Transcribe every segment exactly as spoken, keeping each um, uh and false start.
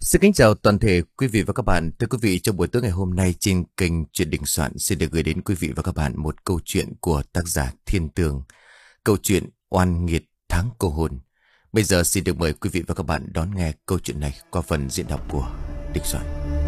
Xin kính chào toàn thể quý vị và các bạn. Thưa quý vị, trong buổi tối ngày hôm nay trên kênh Chuyện Đình Soạn xin được gửi đến quý vị và các bạn một câu chuyện của tác giả Thiên Tường. Câu chuyện Oan Nghiệt Tháng Cô Hồn. Bây giờ xin được mời quý vị và các bạn đón nghe câu chuyện này qua phần diễn đọc của Đình Soạn.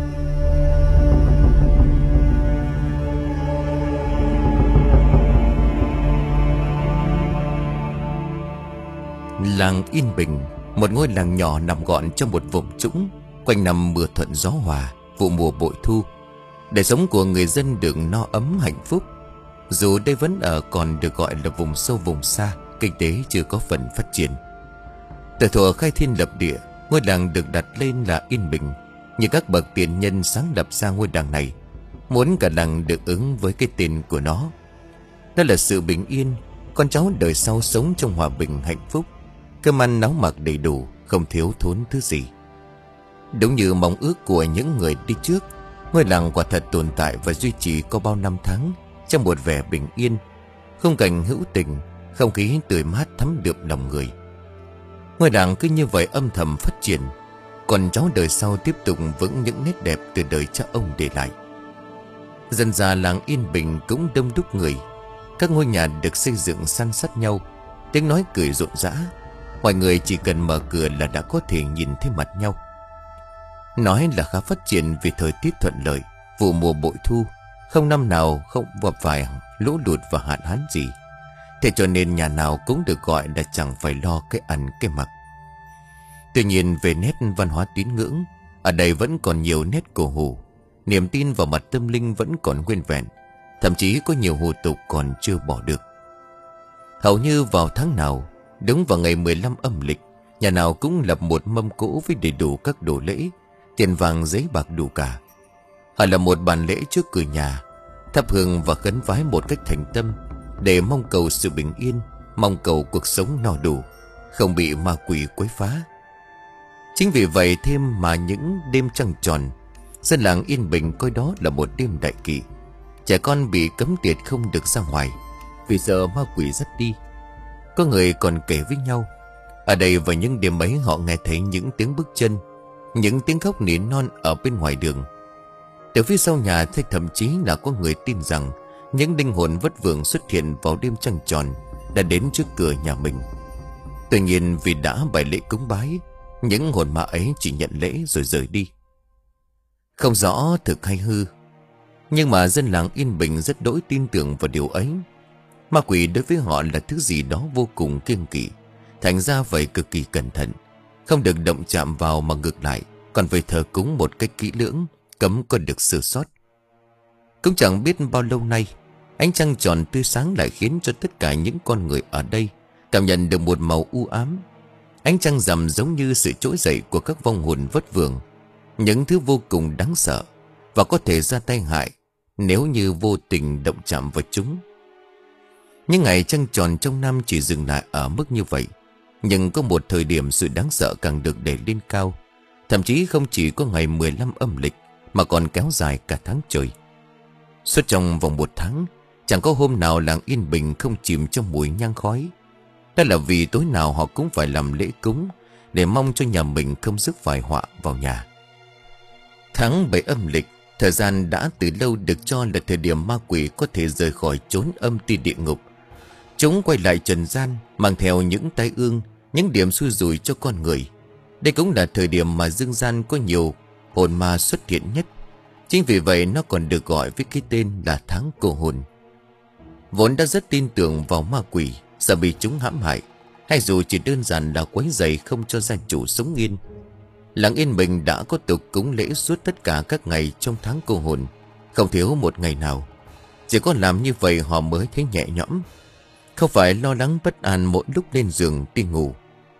Làng Yên Bình, một ngôi làng nhỏ nằm gọn trong một vùng trũng, quanh năm mưa thuận gió hòa, vụ mùa bội thu. Đời sống của người dân được no ấm hạnh phúc. Dù đây vẫn ở còn được gọi là vùng sâu vùng xa, kinh tế chưa có phần phát triển. Từ thuở khai thiên lập địa, ngôi làng được đặt lên là Yên Bình. Như các bậc tiền nhân sáng lập ra ngôi làng này, muốn cả làng được ứng với cái tên của nó. Đó là sự bình yên, con cháu đời sau sống trong hòa bình hạnh phúc, cơm ăn áo mặc đầy đủ, không thiếu thốn thứ gì. Đúng như mong ước của những người đi trước, ngôi làng quả thật tồn tại và duy trì có bao năm tháng trong một vẻ bình yên, khung cảnh hữu tình, không khí tươi mát thấm đượm lòng người. Ngôi làng cứ như vậy âm thầm phát triển, còn cháu đời sau tiếp tục vững những nét đẹp từ đời cha ông để lại. Dần dà làng Yên Bình cũng đông đúc người, các ngôi nhà được xây dựng san sát nhau, tiếng nói cười rộn rã. Mọi người chỉ cần mở cửa là đã có thể nhìn thấy mặt nhau. Nói là khá phát triển vì thời tiết thuận lợi, vụ mùa bội thu, không năm nào không gặp phải lũ lụt và hạn hán gì. Thế cho nên nhà nào cũng được gọi là chẳng phải lo cái ăn cái mặc. Tuy nhiên về nét văn hóa tín ngưỡng, ở đây vẫn còn nhiều nét cổ hủ. Niềm tin vào mặt tâm linh vẫn còn nguyên vẹn, thậm chí có nhiều hủ tục còn chưa bỏ được. Hầu như vào tháng nào, đúng vào ngày mười lăm âm lịch, nhà nào cũng lập một mâm cỗ với đầy đủ các đồ lễ, tiền vàng giấy bạc đủ cả. Họ là một bàn lễ trước cửa nhà, thắp hương và khấn vái một cách thành tâm, để mong cầu sự bình yên, mong cầu cuộc sống no đủ, không bị ma quỷ quấy phá. Chính vì vậy thêm mà những đêm trăng tròn, dân làng Yên Bình coi đó là một đêm đại kỵ. Trẻ con bị cấm tiệt không được ra ngoài, vì sợ ma quỷ dắt đi. Có người còn kể với nhau, ở đây vào những đêm ấy họ nghe thấy những tiếng bước chân, những tiếng khóc nỉ non ở bên ngoài đường. Từ phía sau nhà thì thậm chí là có người tin rằng những linh hồn vất vưởng xuất hiện vào đêm trăng tròn đã đến trước cửa nhà mình. Tuy nhiên vì đã bài lễ cúng bái, những hồn ma ấy chỉ nhận lễ rồi rời đi. Không rõ thực hay hư, nhưng mà dân làng Yên Bình rất đỗi tin tưởng vào điều ấy. Ma quỷ đối với họ là thứ gì đó vô cùng kiêng kỵ, thành ra vậy cực kỳ cẩn thận, không được động chạm vào mà ngược lại còn phải thờ cúng một cách kỹ lưỡng, cấm có được sơ sót. Cũng chẳng biết bao lâu nay, ánh trăng tròn tươi sáng lại khiến cho tất cả những con người ở đây cảm nhận được một màu u ám. Ánh trăng rằm giống như sự trỗi dậy của các vong hồn vất vưởng, những thứ vô cùng đáng sợ và có thể ra tay hại nếu như vô tình động chạm vào chúng. Những ngày trăng tròn trong năm chỉ dừng lại ở mức như vậy, nhưng có một thời điểm sự đáng sợ càng được đẩy lên cao. Thậm chí không chỉ có ngày mười lăm âm lịch mà còn kéo dài cả tháng trời. Suốt trong vòng một tháng, chẳng có hôm nào làng Yên Bình không chìm trong mùi nhang khói. Đó là vì tối nào họ cũng phải làm lễ cúng để mong cho nhà mình không rước phải họa vào nhà. Tháng bảy âm lịch, thời gian đã từ lâu được cho là thời điểm ma quỷ có thể rời khỏi chốn âm ti địa ngục. Chúng quay lại trần gian, mang theo những tai ương, những điểm xui rủi cho con người. Đây cũng là thời điểm mà dương gian có nhiều hồn ma xuất hiện nhất. Chính vì vậy nó còn được gọi với cái tên là tháng cô hồn. Vốn đã rất tin tưởng vào ma quỷ, sợ bị chúng hãm hại, hay dù chỉ đơn giản là quấy rầy không cho gia chủ sống yên, làng Yên Bình đã có tục cúng lễ suốt tất cả các ngày trong tháng cô hồn, không thiếu một ngày nào. Chỉ có làm như vậy họ mới thấy nhẹ nhõm, không phải lo lắng bất an mỗi lúc lên giường đi ngủ.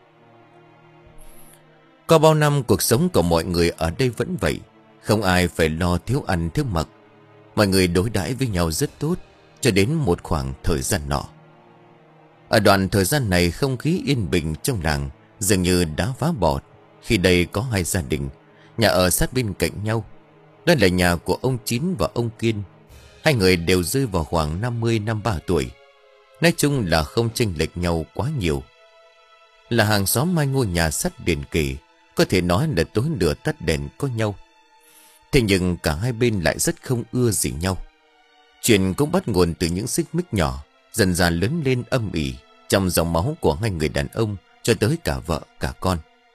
Qua bao năm cuộc sống của mọi người ở đây vẫn vậy, không ai phải lo thiếu ăn thiếu mặc. Mọi người đối đãi với nhau rất tốt cho đến một khoảng thời gian nọ. Ở đoạn thời gian này không khí yên bình trong làng dường như đã phá bỏ, khi đây có hai gia đình, nhà ở sát bên cạnh nhau. Đó là nhà của ông Chín và ông Kiên. Hai người đều rơi vào khoảng năm mươi năm ba tuổi. Nói chung là không chênh lệch nhau quá nhiều. Là hàng xóm hai ngôi nhà sắt liền kề, Có thể nói là tối lửa tắt đèn có nhau. Thế nhưng cả hai bên lại rất không ưa gì nhau. Chuyện cũng bắt nguồn từ những xích mích nhỏ, dần dần lớn lên âm ỉ trong dòng máu của hai người đàn ông, cho tới cả vợ cả con.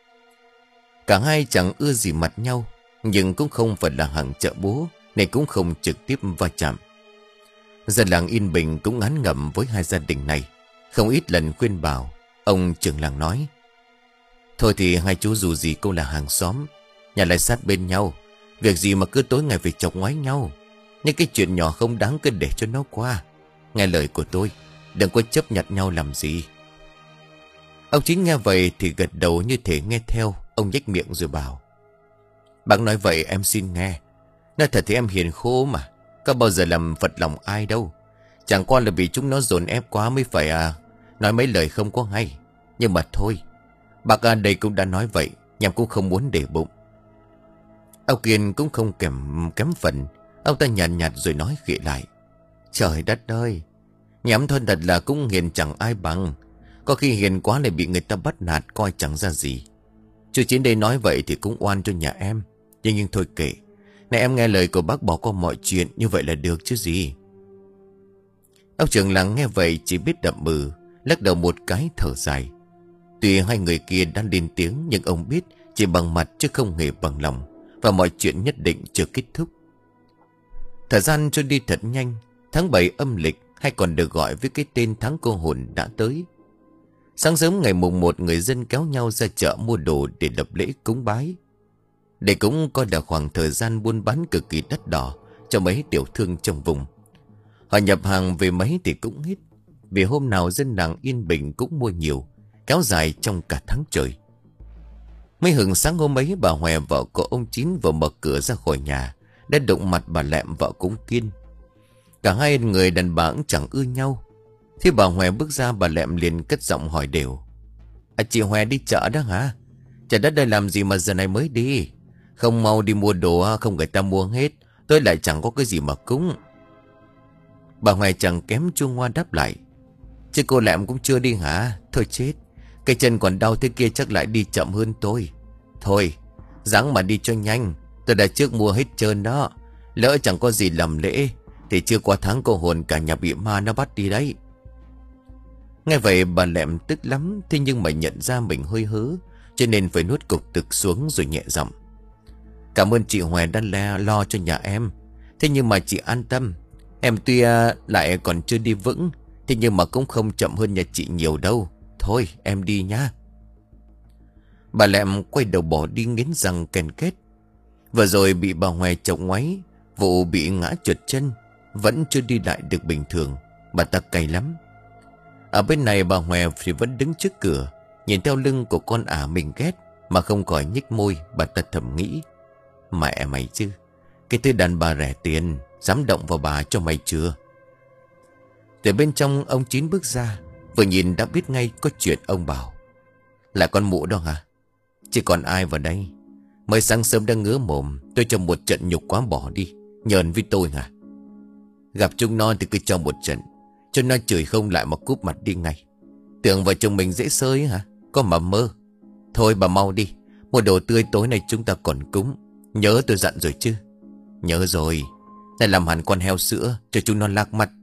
Cả hai chẳng ưa gì mặt nhau, nhưng cũng không phải là hàng chợ búa, nên cũng không trực tiếp va chạm. Dân làng yên bình cũng ngán ngẩm với hai gia đình này, không ít lần khuyên bảo. Ông trưởng làng nói: thôi thì hai chú dù gì cũng là hàng xóm, nhà lại sát bên nhau, việc gì mà cứ tối ngày phải chọc ngoáy nhau. Nhưng cái chuyện nhỏ không đáng cứ để cho nó qua. Nghe lời của tôi, đừng có chấp nhặt nhau làm gì. Ông Chín nghe vậy thì gật đầu như thể nghe theo. Ông nhếch miệng rồi bảo: bác nói vậy em xin nghe. Nói thật thì em hiền khô mà, có bao giờ làm phật lòng ai đâu. Chẳng qua là vì chúng nó dồn ép quá mới phải à nói mấy lời không có hay. Nhưng mà thôi, bác à đây cũng đã nói vậy, nhằm cũng không muốn để bụng. Ông Kiên cũng không kém kém phần. Ông ta nhàn nhạt, nhạt rồi nói khịa lại: trời đất ơi, nhắm thôi thật là cũng hiền chẳng ai bằng. Có khi hiền quá lại bị người ta bắt nạt coi chẳng ra gì. Chú Chín đây nói vậy thì cũng oan cho nhà em. Nhưng nhưng thôi kệ, này em nghe lời của bác bỏ qua mọi chuyện, như vậy là được chứ gì. Ông trưởng làng nghe vậy chỉ biết đậm mừ, lắc đầu một cái thở dài. Tuy hai người kia đã lên tiếng, nhưng ông biết chỉ bằng mặt chứ không hề bằng lòng, và mọi chuyện nhất định chưa kết thúc. Thời gian trôi đi thật nhanh. Tháng bảy âm lịch, hay còn được gọi với cái tên tháng cô hồn, đã tới. Sáng sớm ngày mùng một, người dân kéo nhau ra chợ mua đồ để lập lễ cúng bái. Đây cũng coi là khoảng thời gian buôn bán cực kỳ đắt đỏ cho mấy tiểu thương trong vùng. Họ nhập hàng về mấy thì cũng hết, vì hôm nào dân làng yên bình cũng mua nhiều, kéo dài trong cả tháng trời. Mấy hừng sáng hôm ấy, bà Hòe vợ của ông Chín vừa mở cửa ra khỏi nhà đã đụng mặt bà Lẹm vợ cũng Kiên. Cả hai người đàn bà cũng chẳng ưa nhau. Khi bà Hòe bước ra, bà Lẹm liền cất giọng hỏi đều: à, chị Hòe đi chợ đó hả? Chợ đất đây làm gì mà giờ này mới đi? Không mau đi mua đồ, không người ta mua hết, tôi lại chẳng có cái gì mà cúng. Bà Hòe chẳng kém chuông hoa đáp lại: chứ cô Lẹm cũng chưa đi hả? Thôi chết, cái chân còn đau thế kia chắc lại đi chậm hơn tôi. Thôi, ráng mà đi cho nhanh, tôi đã trước mua hết trơn đó. Lỡ chẳng có gì làm lễ thì chưa qua tháng cô hồn cả nhà bị ma nó bắt đi đấy. Nghe vậy bà Lẹm tức lắm. Thế nhưng mà nhận ra mình hơi hớ, cho nên phải nuốt cục tức xuống rồi nhẹ giọng: cảm ơn chị Hòe đã le lo cho nhà em. Thế nhưng mà chị an tâm, em tuy lại còn chưa đi vững, thế nhưng mà cũng không chậm hơn nhà chị nhiều đâu. Thôi em đi nhá. Bà Lẹm quay đầu bỏ đi nghiến răng ken kết. Vừa rồi bị bà Hòe chọc ngoáy, vụ bị ngã trượt chân, vẫn chưa đi lại được bình thường. Bà ta cay lắm. Ở bên này bà Hòe thì vẫn đứng trước cửa, nhìn theo lưng của con ả mình ghét mà không khỏi nhếch môi. Bà ta thầm nghĩ: mẹ mày chứ, cái thứ đàn bà rẻ tiền dám động vào bà cho mày chưa? Từ bên trong ông Chín bước ra, vừa nhìn đã biết ngay có chuyện. Ông bảo: là con mụ đó hả? Chỉ còn ai vào đây? Mới sáng sớm đã ngứa mồm, tôi cho một trận nhục quá bỏ đi, nhờn với tôi hả? Gặp chúng nó thì cứ cho một trận, cho nó chửi không lại mà cúp mặt đi ngay. Tưởng vợ chồng mình dễ sơi hả? Có mà mơ. Thôi bà mau đi, mua đồ tươi tối nay chúng ta còn cúng. Nhớ tôi dặn rồi chứ? Nhớ rồi. Lại làm hẳn con heo sữa cho chúng nó lạc mặt.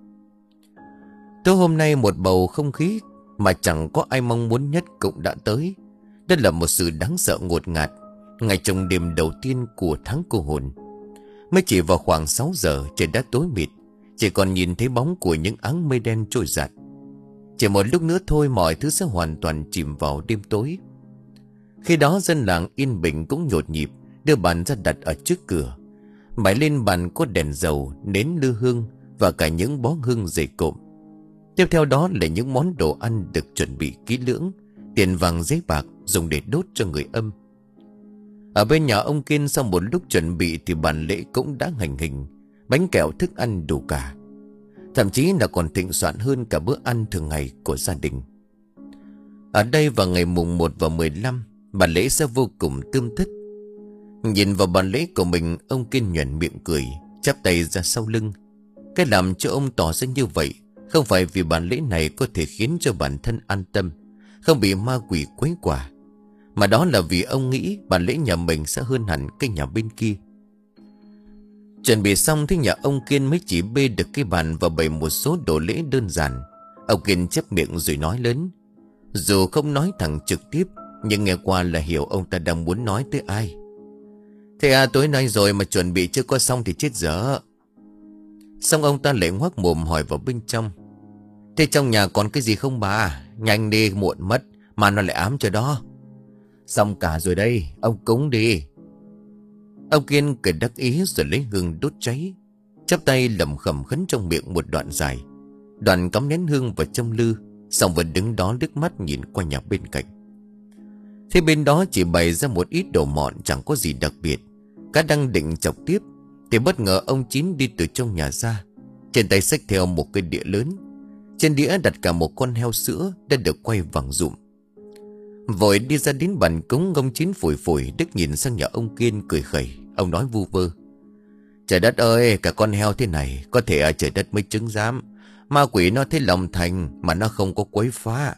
Tối hôm nay một bầu không khí mà chẳng có ai mong muốn nhất cũng đã tới. Đó là một sự đáng sợ ngột ngạt, ngày trong đêm đầu tiên của tháng cô hồn. Mới chỉ vào khoảng sáu giờ, trời đã tối mịt, chỉ còn nhìn thấy bóng của những áng mây đen trôi giạt. Chỉ một lúc nữa thôi mọi thứ sẽ hoàn toàn chìm vào đêm tối. Khi đó dân làng yên bình cũng nhột nhịp, đưa bàn ra đặt ở trước cửa. Bày lên bàn có đèn dầu, nến lư hương và cả những bó hương dày cộm. Tiếp theo đó là những món đồ ăn được chuẩn bị kỹ lưỡng, tiền vàng giấy bạc dùng để đốt cho người âm. Ở bên nhà ông Kiên, sau một lúc chuẩn bị thì bàn lễ cũng đã hành hình, bánh kẹo thức ăn đủ cả. Thậm chí là còn thịnh soạn hơn cả bữa ăn thường ngày của gia đình. Ở đây vào ngày mùng một và mười lăm, bàn lễ sẽ vô cùng tươm tất. Nhìn vào bàn lễ của mình, ông Kiên nhoẻn miệng cười, chắp tay ra sau lưng. Cái làm cho ông tỏ ra như vậy không phải vì bàn lễ này có thể khiến cho bản thân an tâm, không bị ma quỷ quấy quả, Mà đó là vì ông nghĩ bản lễ nhà mình sẽ hơn hẳn cái nhà bên kia. Chuẩn bị xong thì nhà ông Kiên mới chỉ bê được cái bàn và bày một số đồ lễ đơn giản. Ông Kiên chép miệng rồi nói lớn. Dù không nói thẳng trực tiếp, nhưng nghe qua là hiểu ông ta đang muốn nói tới ai. Thế à, tối nay rồi mà chuẩn bị chưa có xong thì chết dở. Xong ông ta lại ngoác mồm hỏi vào bên trong. Thế trong nhà còn cái gì không bà? Nhanh đi, muộn mất, mà nó lại ám cho đó. Xong cả rồi đây, ông cúng đi. Ông Kiên cười đắc ý rồi lấy hương đốt cháy, chắp tay lẩm khẩm khấn trong miệng một đoạn dài. Đoạn cắm nén hương vào trong lư, xong vẫn đứng đó liếc mắt nhìn qua nhà bên cạnh. Thế bên đó chỉ bày ra một ít đồ mọn chẳng có gì đặc biệt. Cá đang định chọc tiếp thì bất ngờ ông Chín đi từ trong nhà ra, trên tay xách theo một cái đĩa lớn. Trên đĩa đặt cả một con heo sữa đã được quay vàng rụm. Vội đi ra đến bàn cúng, ông Chín phủi phủi đứt nhìn sang nhà ông Kiên cười khẩy. Ông nói vu vơ. Trời đất ơi, cả con heo thế này có thể ở trời đất mới chứng giám. Ma quỷ nó thấy lòng thành mà nó không có quấy phá.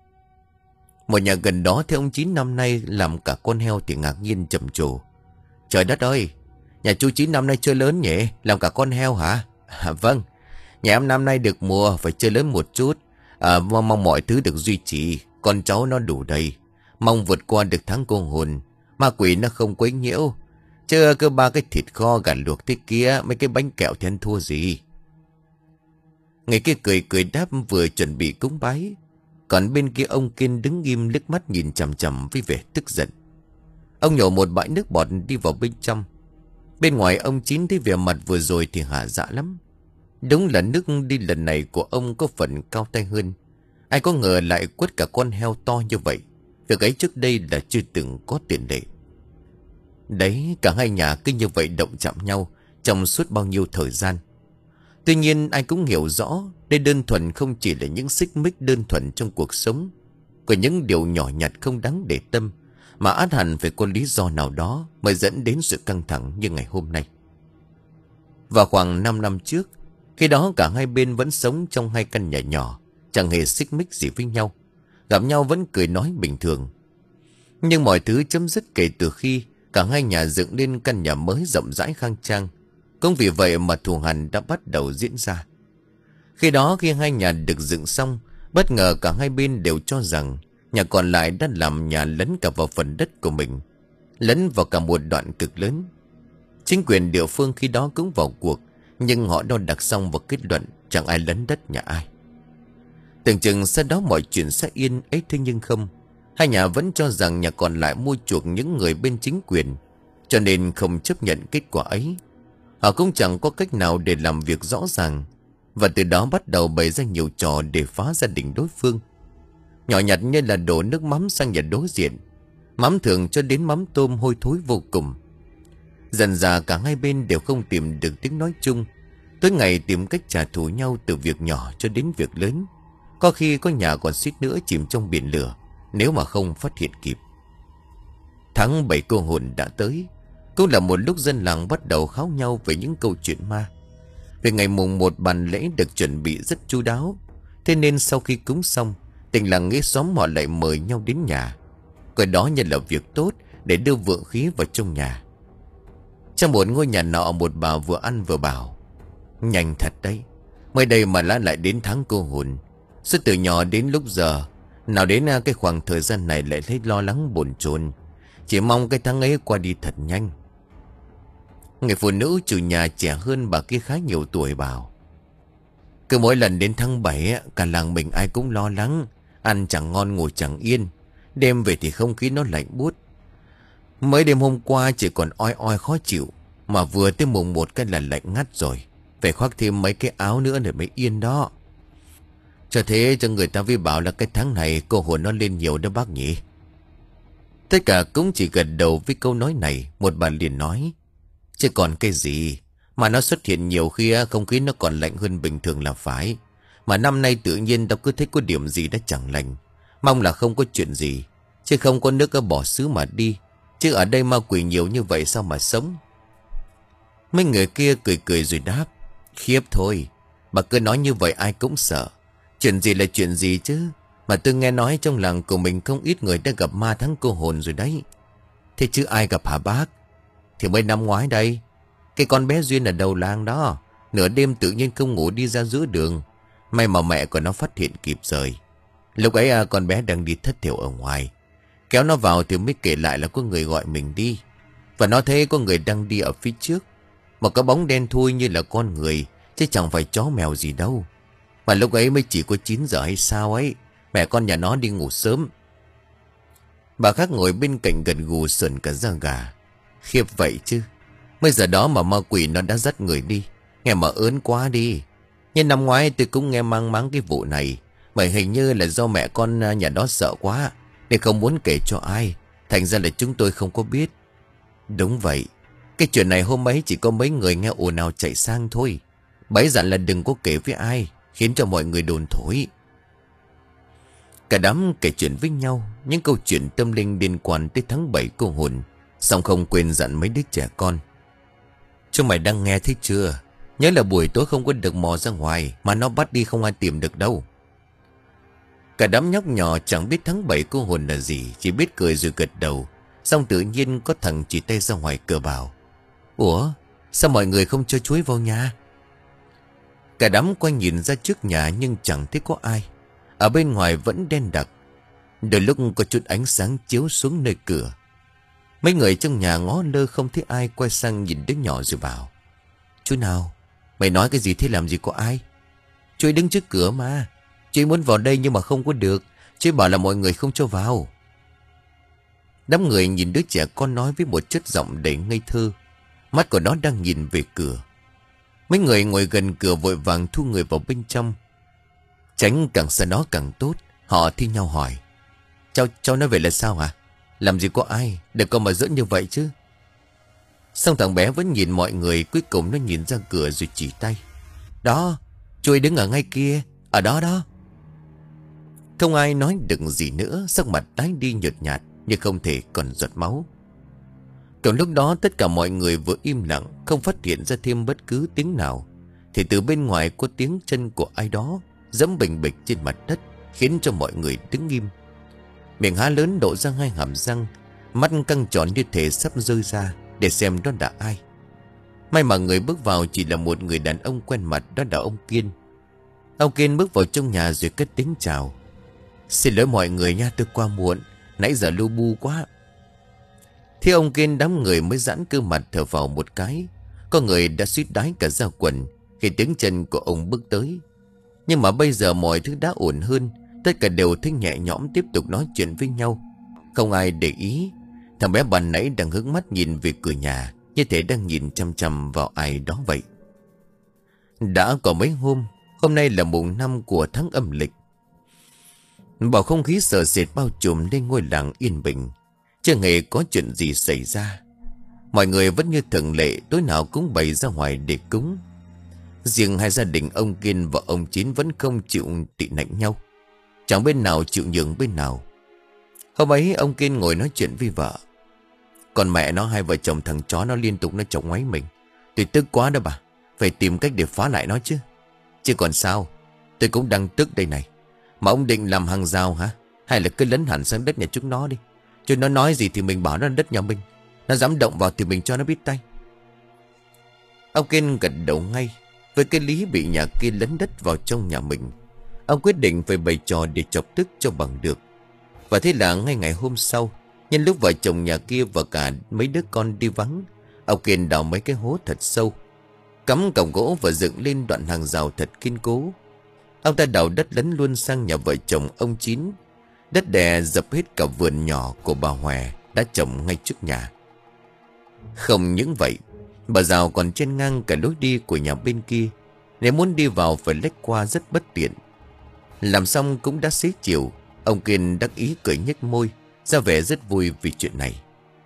Một nhà gần đó thấy ông Chín năm nay làm cả con heo thì ngạc nhiên trầm trồ. Trời đất ơi, nhà chú Chín năm nay chơi lớn nhỉ, làm cả con heo hả? À, vâng, nhà em năm nay được mùa phải chơi lớn một chút. À, mong, mong mọi thứ được duy trì, con cháu nó đủ đầy. Mong vượt qua được tháng cô hồn, ma quỷ nó không quấy nhiễu. Chứ cơ ba cái thịt kho gà luộc thế kia, mấy cái bánh kẹo thì ăn thua gì. Người kia cười cười đáp vừa chuẩn bị cúng bái. Còn bên kia ông Kiên đứng im liếc mắt nhìn chằm chằm với vẻ tức giận. Ông nhổ một bãi nước bọt đi vào bên trong. Bên ngoài ông Chín thấy vẻ mặt vừa rồi thì hả dạ lắm. Đúng là nước đi lần này của ông có phần cao tay hơn. Ai có ngờ lại quất cả con heo to như vậy. Việc ấy trước đây là chưa từng có tiền lệ. Đấy, cả hai nhà cứ như vậy động chạm nhau trong suốt bao nhiêu thời gian. Tuy nhiên ai cũng hiểu rõ đây đơn thuần không chỉ là những xích mích đơn thuần trong cuộc sống, của những điều nhỏ nhặt không đáng để tâm, mà ắt hẳn phải có lý do nào đó mới dẫn đến sự căng thẳng như ngày hôm nay. Vào khoảng năm năm trước, khi đó cả hai bên vẫn sống trong hai căn nhà nhỏ, chẳng hề xích mích gì với nhau, gặp nhau vẫn cười nói bình thường. Nhưng mọi thứ chấm dứt kể từ khi cả hai nhà dựng lên căn nhà mới rộng rãi khang trang. Cũng vì vậy mà thù hằn đã bắt đầu diễn ra. Khi đó khi hai nhà được dựng xong, bất ngờ cả hai bên đều cho rằng nhà còn lại đã làm nhà lấn cả vào phần đất của mình, lấn vào cả một đoạn cực lớn. Chính quyền địa phương khi đó cũng vào cuộc, nhưng họ đo đạc xong và kết luận chẳng ai lấn đất nhà ai. Tưởng chừng sau đó mọi chuyện sẽ yên ấy, thế nhưng không. Hai nhà vẫn cho rằng nhà còn lại mua chuộc những người bên chính quyền, cho nên không chấp nhận kết quả ấy. Họ cũng chẳng có cách nào để làm việc rõ ràng, và từ đó bắt đầu bày ra nhiều trò để phá gia đình đối phương. Nhỏ nhặt như là đổ nước mắm sang nhà đối diện, mắm thường cho đến mắm tôm hôi thối vô cùng. Dần dà cả hai bên đều không tìm được tiếng nói chung, tối ngày tìm cách trả thù nhau từ việc nhỏ cho đến việc lớn. Có khi có nhà còn suýt nữa chìm trong biển lửa nếu mà không phát hiện kịp. Tháng bảy cô hồn đã tới, cũng là một lúc dân làng bắt đầu kháo nhau về những câu chuyện ma. Về ngày mùng một bàn lễ được chuẩn bị rất chu đáo, thế nên sau khi cúng xong, tình làng nghĩa xóm họ lại mời nhau đến nhà, coi đó như là việc tốt để đưa vượng khí vào trong nhà. Trong một ngôi nhà nọ, một bà vừa ăn vừa bảo: nhanh thật đấy, mới đây mà đã lại đến tháng cô hồn. Suốt từ nhỏ đến lúc giờ, nào đến cái khoảng thời gian này lại thấy lo lắng bồn chồn. Chỉ mong cái tháng ấy qua đi thật nhanh. Người phụ nữ chủ nhà trẻ hơn bà kia khá nhiều tuổi bảo: cứ mỗi lần đến tháng bảy, cả làng mình ai cũng lo lắng, ăn chẳng ngon ngủ chẳng yên. Đêm về thì không khí nó lạnh buốt. Mới đêm hôm qua chỉ còn oi oi khó chịu, mà vừa tới mùng một cái là lạnh ngắt rồi. Phải khoác thêm mấy cái áo nữa để mới yên đó. Cho thế cho người ta vi bảo là cái tháng này cô hồn nó lên nhiều đó bác nhỉ. Tất cả cũng chỉ gật đầu với câu nói này. Một bà liền nói: chứ còn cái gì mà nó xuất hiện nhiều khi không khí nó còn lạnh hơn bình thường là phải. Mà năm nay tự nhiên tao cứ thấy có điểm gì đó chẳng lành. Mong là không có chuyện gì, chứ không có nước bỏ xứ mà đi. Chứ ở đây ma quỷ nhiều như vậy sao mà sống. Mấy người kia cười cười rồi đáp: khiếp thôi, bà cứ nói như vậy ai cũng sợ. Chuyện gì là chuyện gì chứ. Mà tôi nghe nói trong làng của mình không ít người đã gặp ma thắng cô hồn rồi đấy. Thế chứ ai gặp hả bác? Thì mấy năm ngoái đây, cái con bé Duyên ở đầu làng đó, nửa đêm tự nhiên không ngủ đi ra giữa đường. May mà mẹ của nó phát hiện kịp thời. Lúc ấy à, con bé đang đi thất thiểu ở ngoài. Kéo nó vào thì mới kể lại là có người gọi mình đi. Và nó thấy có người đang đi ở phía trước. Một cái bóng đen thui như là con người, chứ chẳng phải chó mèo gì đâu. Mà lúc ấy mới chỉ có chín giờ hay sao ấy. Mẹ con nhà nó đi ngủ sớm. Bà khác ngồi bên cạnh gần gù sườn cả da gà. Khiếp vậy chứ. Bây giờ đó mà ma quỷ nó đã dắt người đi. Nghe mà ớn quá đi. Nhưng năm ngoái tôi cũng nghe mang máng cái vụ này. Mà hình như là do mẹ con nhà đó sợ quá, nên không muốn kể cho ai. Thành ra là chúng tôi không có biết. Đúng vậy. Cái chuyện này hôm ấy chỉ có mấy người nghe ồn ào chạy sang thôi. Bấy dặn là đừng có kể với ai, khiến cho mọi người đồn thổi. Cả đám kể chuyện với nhau những câu chuyện tâm linh liên quan tới tháng bảy cô hồn. Xong không quên dặn mấy đứa trẻ con: chúng mày đang nghe thấy chưa? Nhớ là buổi tối không có được mò ra ngoài, mà nó bắt đi không ai tìm được đâu. Cả đám nhóc nhỏ chẳng biết tháng bảy cô hồn là gì, chỉ biết cười rồi gật đầu. Xong tự nhiên có thằng chỉ tay ra ngoài cửa bảo: ủa, sao mọi người không cho chuối vào nhà? Cả đám quay nhìn ra trước nhà nhưng chẳng thấy có ai. Ở bên ngoài vẫn đen đặc. Đôi lúc có chút ánh sáng chiếu xuống nơi cửa. Mấy người trong nhà ngó lơ không thấy ai, quay sang nhìn đứa nhỏ rồi bảo: chú nào, mày nói cái gì thế, làm gì có ai? Chú ấy đứng trước cửa mà. Chú ấy muốn vào đây nhưng mà không có được. Chú ấy bảo là mọi người không cho vào. Đám người nhìn đứa trẻ con nói với một chất giọng đầy ngây thơ. Mắt của nó đang nhìn về cửa. Mấy người ngồi gần cửa vội vàng thu người vào bên trong. Tránh càng xa đó càng tốt. Họ thi nhau hỏi: Cháu, cháu nói vậy là sao hả? Làm gì có ai, đừng có mà giỡn như vậy chứ. Xong thằng bé vẫn nhìn mọi người. Cuối cùng nó nhìn ra cửa rồi chỉ tay: đó, chú ấy đứng ở ngay kia, ở đó đó. Không ai nói được gì nữa. Sắc mặt tái đi nhợt nhạt, nhưng không thể còn giọt máu. Còn lúc đó tất cả mọi người vừa im lặng, không phát hiện ra thêm bất cứ tiếng nào, thì từ bên ngoài có tiếng chân của ai đó giẫm bình bịch trên mặt đất, khiến cho mọi người đứng im. Miệng há lớn lộ ra hai hàm răng, mắt căng tròn như thể sắp rơi ra, để xem đó là ai. May mà người bước vào chỉ là một người đàn ông quen mặt, đó là ông Kiên. Ông Kiên bước vào trong nhà rồi cất tiếng chào: xin lỗi mọi người nha, tôi qua muộn, nãy giờ lu bu quá. Thế ông Kiên, đám người mới giãn cơ mặt thở vào một cái. Có người đã suýt đái cả ra quần khi tiếng chân của ông bước tới. Nhưng mà bây giờ mọi thứ đã ổn hơn. Tất cả đều thấy nhẹ nhõm tiếp tục nói chuyện với nhau. Không ai để ý. Thằng bé ban nãy đang hướng mắt nhìn về cửa nhà, như thể đang nhìn chăm chăm vào ai đó vậy. Đã có mấy hôm, hôm nay là mùng năm của tháng âm lịch. Bầu không khí sợ sệt bao trùm lên ngôi làng yên bình. Chưa hề có chuyện gì xảy ra. Mọi người vẫn như thường lệ, tối nào cũng bày ra ngoài để cúng. Riêng hai gia đình ông Kiên và ông Chín vẫn không chịu tị nạnh nhau. Chẳng bên nào chịu nhường bên nào. Hôm ấy ông Kiên ngồi nói chuyện với vợ: còn mẹ nó, hai vợ chồng thằng chó nó liên tục nó chọc ngoáy mình. Tôi tức quá đó bà. Phải tìm cách để phá lại nó chứ. Chứ còn sao, tôi cũng đang tức đây này. Mà ông định làm hàng rào hả? Hay là cứ lấn hẳn sang đất nhà chúng nó đi. Chứ nó nói gì thì mình bảo nó là đất nhà mình. Nó dám động vào thì mình cho nó biết tay. Ông Kiên gật đầu ngay. Với cái lý bị nhà kia lấn đất vào trong nhà mình, ông quyết định phải bày trò để chọc tức cho bằng được. Và thế là ngay ngày hôm sau, nhân lúc vợ chồng nhà kia và cả mấy đứa con đi vắng, ông Kiên đào mấy cái hố thật sâu, cắm cổng gỗ và dựng lên đoạn hàng rào thật kiên cố. Ông ta đào đất lấn luôn sang nhà vợ chồng ông Chín. Đất đè dập hết cả vườn nhỏ của bà Hòe đã trồng ngay trước nhà. Không những vậy, bà rào còn chen ngang cả lối đi của nhà bên kia. Nếu muốn đi vào phải lách qua rất bất tiện. Làm xong cũng đã xế chiều. Ông Kiên đắc ý cười nhếch môi, ra vẻ rất vui vì chuyện này.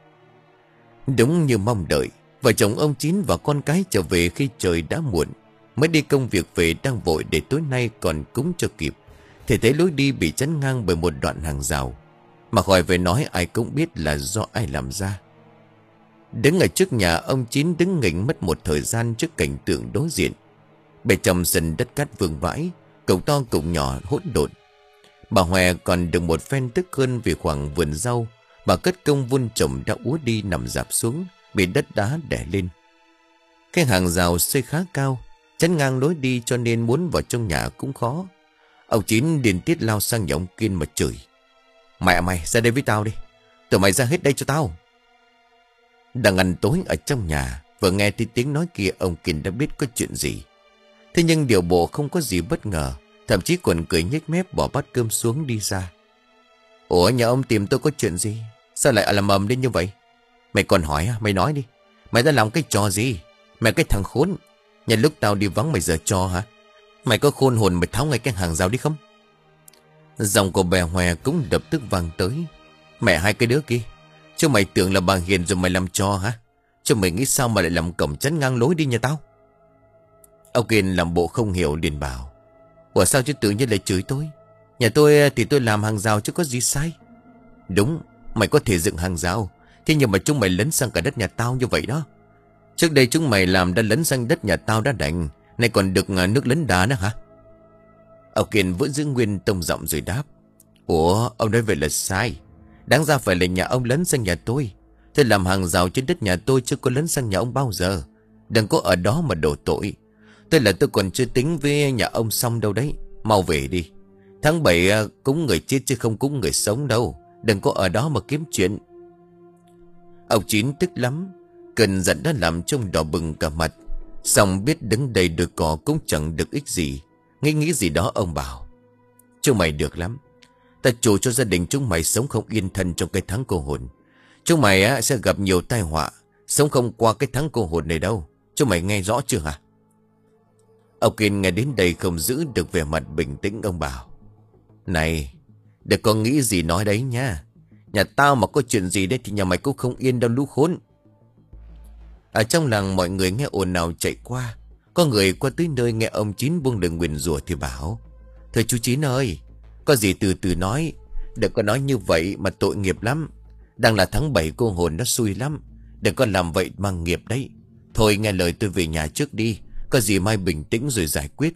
Đúng như mong đợi, vợ chồng ông Chín và con cái trở về khi trời đã muộn. Mới đi công việc về đang vội để tối nay còn cúng cho kịp, thì thấy lối đi bị chắn ngang bởi một đoạn hàng rào, mà khỏi phải nói ai cũng biết là do ai làm ra. Đứng ở trước nhà, ông Chín đứng nghỉnh mất một thời gian trước cảnh tượng đối diện. Bề trong sân đất cát vương vãi, cổng to cổng nhỏ hỗn độn. Bà Hòe còn được một phen tức hơn vì khoảng vườn rau bà cất công vun trồng đã úa đi nằm rạp xuống, bị đất đá đè lên. Cái hàng rào xây khá cao, chắn ngang lối đi cho nên muốn vào trong nhà cũng khó. Ông Chín điên tiết lao sang nhà ông Kiên mà chửi: "Mẹ mày ra đây với tao đi, tụi mày ra hết đây cho tao." Đang ăn tối ở trong nhà, vừa nghe thấy tiếng nói kia, ông Kiên đã biết có chuyện gì. Thế nhưng điều bộ không có gì bất ngờ, thậm chí còn cười nhếch mép bỏ bát cơm xuống đi ra. "Ủa, nhà ông tìm tôi có chuyện gì? Sao lại làm ầm lên như vậy? Mày còn hỏi à? Mày nói đi. Mày đã làm cái trò gì? Mày cái thằng khốn, nhân lúc tao đi vắng mày giờ trò hả? Mày có khôn hồn mày tháo ngay cái hàng rào đi không?" Giọng của bà Hòe cũng lập tức vang tới: "Mẹ hai cái đứa kia, chứ mày tưởng là bà hiền rồi mày làm trò hả? Chứ mày nghĩ sao mà lại làm cổng chắn ngang lối đi nhà tao?" Ông Kiên làm bộ không hiểu liền bảo: "Ủa sao chứ tự nhiên lại chửi tôi? Nhà tôi thì tôi làm hàng rào chứ có gì sai." "Đúng, mày có thể dựng hàng rào, thế nhưng mà chúng mày lấn sang cả đất nhà tao như vậy đó. Trước đây chúng mày làm đã lấn sang đất nhà tao đã đành, nay còn được nước lấn đá nữa hả?" Ông Kiên vẫn giữ nguyên tông giọng rồi đáp: "Ủa, ông nói vậy là sai. Đáng ra phải là nhà ông lấn sang nhà tôi. Tôi làm hàng rào trên đất nhà tôi chứ có lấn sang nhà ông bao giờ. Đừng có ở đó mà đổ tội. Tôi là tôi còn chưa tính với nhà ông xong đâu đấy. Mau về đi. Tháng bảy cúng người chết chứ không cúng người sống đâu. Đừng có ở đó mà kiếm chuyện." Ông Chín tức lắm, cơn giận đã làm trông đỏ bừng cả mặt. Xong biết đứng đây đôi cỏ cũng chẳng được ích gì. Nghĩ nghĩ gì đó ông bảo: "Chúng mày được lắm. Ta chủ cho gia đình chúng mày sống không yên thân trong cái tháng cô hồn. Chúng mày á, sẽ gặp nhiều tai họa, sống không qua cái tháng cô hồn này đâu. Chúng mày nghe rõ chưa hả?" Ông Kiên nghe đến đây không giữ được vẻ mặt bình tĩnh, ông bảo: "Này, đừng có nghĩ gì nói đấy nha. Nhà tao mà có chuyện gì đấy thì nhà mày cũng không yên đâu lũ khốn." Ở trong làng mọi người nghe ồn ào chạy qua. Có người qua tới nơi nghe ông Chín buông lời nguyền rủa thì bảo: "Thưa chú Chín ơi, có gì từ từ nói. Đừng có nói như vậy mà tội nghiệp lắm. Đang là tháng bảy cô hồn nó xui lắm. Đừng có làm vậy mang nghiệp đấy. Thôi nghe lời tôi về nhà trước đi. Có gì mai bình tĩnh rồi giải quyết."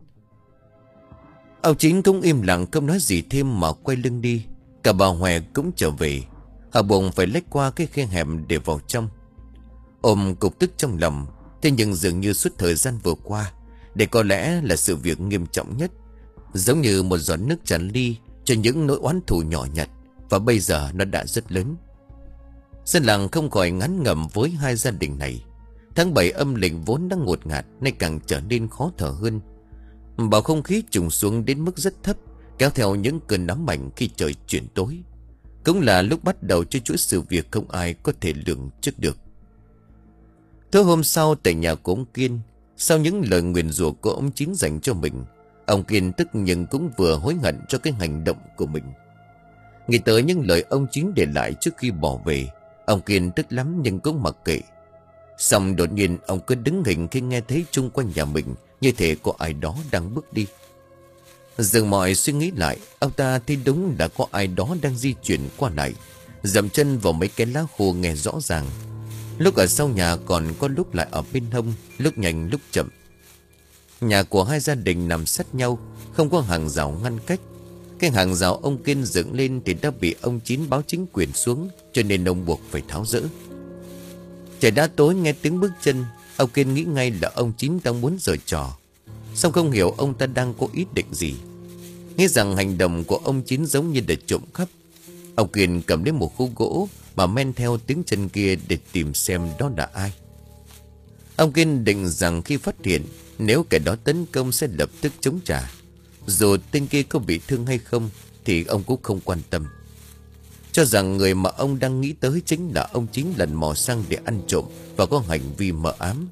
Ông Chín cũng im lặng không nói gì thêm mà quay lưng đi. Cả bà Hòe cũng trở về. Họ buồn phải lách qua cái khe hẻm để vào trong. Ôm cục tức trong lòng. Thế nhưng dường như suốt thời gian vừa qua, đây có lẽ là sự việc nghiêm trọng nhất, giống như một giọt nước tràn ly cho những nỗi oán thù nhỏ nhặt, và bây giờ nó đã rất lớn. Dân làng không khỏi ngán ngẩm với hai gia đình này. Tháng bảy âm lịch vốn đang ngột ngạt, nay càng trở nên khó thở hơn. Bầu không khí trùng xuống đến mức rất thấp, kéo theo những cơn nóng mạnh khi trời chuyển tối. Cũng là lúc bắt đầu cho chuỗi sự việc không ai có thể lường trước được. Tối hôm sau tại nhà của ông Kiên, sau những lời nguyền rủa của ông Chín dành cho mình, ông Kiên tức nhưng cũng vừa hối hận cho cái hành động của mình. Nghĩ tới những lời ông Chín để lại trước khi bỏ về, ông Kiên tức lắm nhưng cũng mặc kệ. Xong đột nhiên ông cứ đứng hình khi nghe thấy chung quanh nhà mình như thể có ai đó đang bước đi. Dừng mọi suy nghĩ lại, ông ta thấy đúng đã có ai đó đang di chuyển qua lại, dậm chân vào mấy cái lá khô nghe rõ ràng. Lúc ở sau nhà còn có lúc lại ở bên hông, lúc nhanh lúc chậm. Nhà của hai gia đình nằm sát nhau, không có hàng rào ngăn cách. Cái hàng rào ông Kiên dựng lên thì đã bị ông Chín báo chính quyền xuống, cho nên ông buộc phải tháo dỡ. Trời đã tối nghe tiếng bước chân, ông Kiên nghĩ ngay là ông Chín đang muốn giở trò. Xong không hiểu ông ta đang có ý định gì. Nghĩ rằng hành động của ông Chín giống như để trộm cắp. Ông Kiên cầm lấy một khúc gỗ mà men theo tiếng chân kia để tìm xem đó là ai. Ông Kiên định rằng khi phát hiện, nếu kẻ đó tấn công sẽ lập tức chống trả. Dù tên kia có bị thương hay không thì ông cũng không quan tâm. Cho rằng người mà ông đang nghĩ tới chính là ông Chín lần mò sang để ăn trộm và có hành vi mờ ám.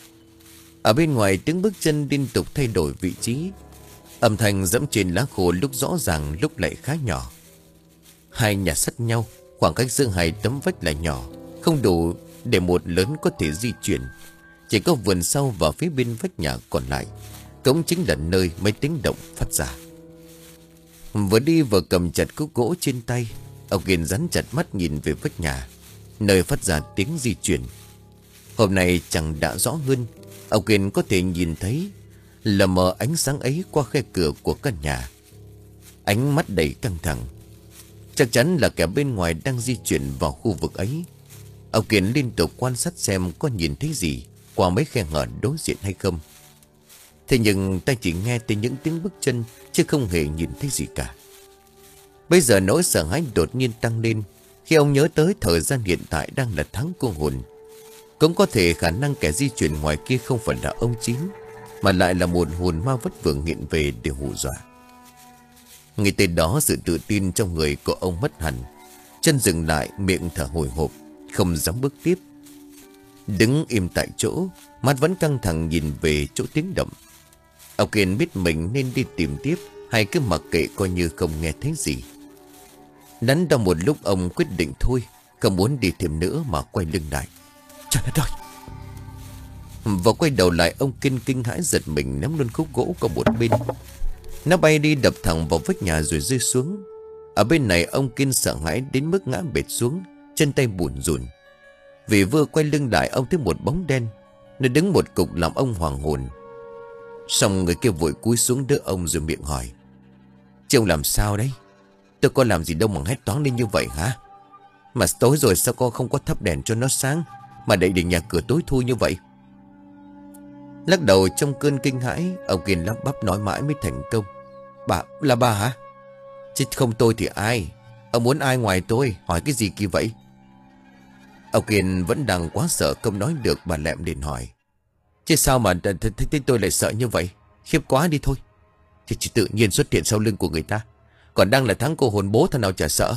Ở bên ngoài tiếng bước chân liên tục thay đổi vị trí. Âm thanh dẫm trên lá khô lúc rõ ràng lúc lại khá nhỏ. Hai nhà sát nhau, khoảng cách giữa hai tấm vách là nhỏ, không đủ để một lớn có thể di chuyển. Chỉ có vườn sau và phía bên vách nhà còn lại cũng chính là nơi mấy tiếng động phát ra. Vừa đi vừa cầm chặt khúc gỗ trên tay, ông Kiên rắn chặt mắt nhìn về vách nhà, nơi phát ra tiếng di chuyển. Hôm nay chẳng đã rõ hơn, ông Kiên có thể nhìn thấy lờ mờ ánh sáng ấy qua khe cửa của căn nhà. ánh mắt đầy căng thẳng. Chắc chắn là kẻ bên ngoài đang di chuyển vào khu vực ấy. Ông Kiên liên tục quan sát xem có nhìn thấy gì qua mấy khe hở đối diện hay không. Thế nhưng ta chỉ nghe thấy những tiếng bước chân, chứ không hề nhìn thấy gì cả. Bây giờ nỗi sợ hãi đột nhiên tăng lên khi ông nhớ tới thời gian hiện tại đang là tháng cô hồn. Cũng có thể khả năng kẻ di chuyển ngoài kia không phải là ông Chín, mà lại là một hồn ma vất vưởng hiện về để hù dọa. Ngay tới đó sự tự tin trong người của ông mất hẳn. Chân dừng lại, miệng thở hồi hộp, không dám bước tiếp. Đứng im tại chỗ, mắt vẫn căng thẳng nhìn về chỗ tiếng động. Ông Kiên biết mình nên đi tìm tiếp hay cứ mặc kệ coi như không nghe thấy gì. Đắn đo một lúc ông quyết định thôi, không muốn đi thêm nữa mà quay lưng lại. Trời đất ơi! Và quay đầu lại, ông Kiên kinh hãi giật mình ném luôn khúc gỗ qua một bên. Nó bay đi đập thẳng vào vách nhà rồi rơi xuống. Ở bên này ông Kiên sợ hãi đến mức ngã bệt xuống, chân tay bủn rủn. Vì vừa quay lưng lại ông thấy một bóng đen, nó đứng một cục làm ông hoàng hồn. Xong người kia vội cúi xuống đỡ ông rồi miệng hỏi: Chứ ông làm sao đấy? Tôi có làm gì đâu mà hét toáng lên như vậy hả? Mà tối rồi sao con không có thắp đèn cho nó sáng, mà đậy để nhà cửa tối thui như vậy? Lắc đầu trong cơn kinh hãi, ông Kiên lắp bắp nói mãi mới thành công: Bà, là bà hả? Chứ không tôi thì ai? Ông muốn ai ngoài tôi? Hỏi cái gì kỳ vậy? Ông Kiên vẫn đang quá sợ không nói được, bà lẹm đến hỏi: Chứ sao mà thấy tôi lại sợ như vậy? Khiếp quá đi thôi. Thì chỉ tự nhiên xuất hiện sau lưng của người ta, còn đang là tháng cô hồn bố thằng nào chả sợ.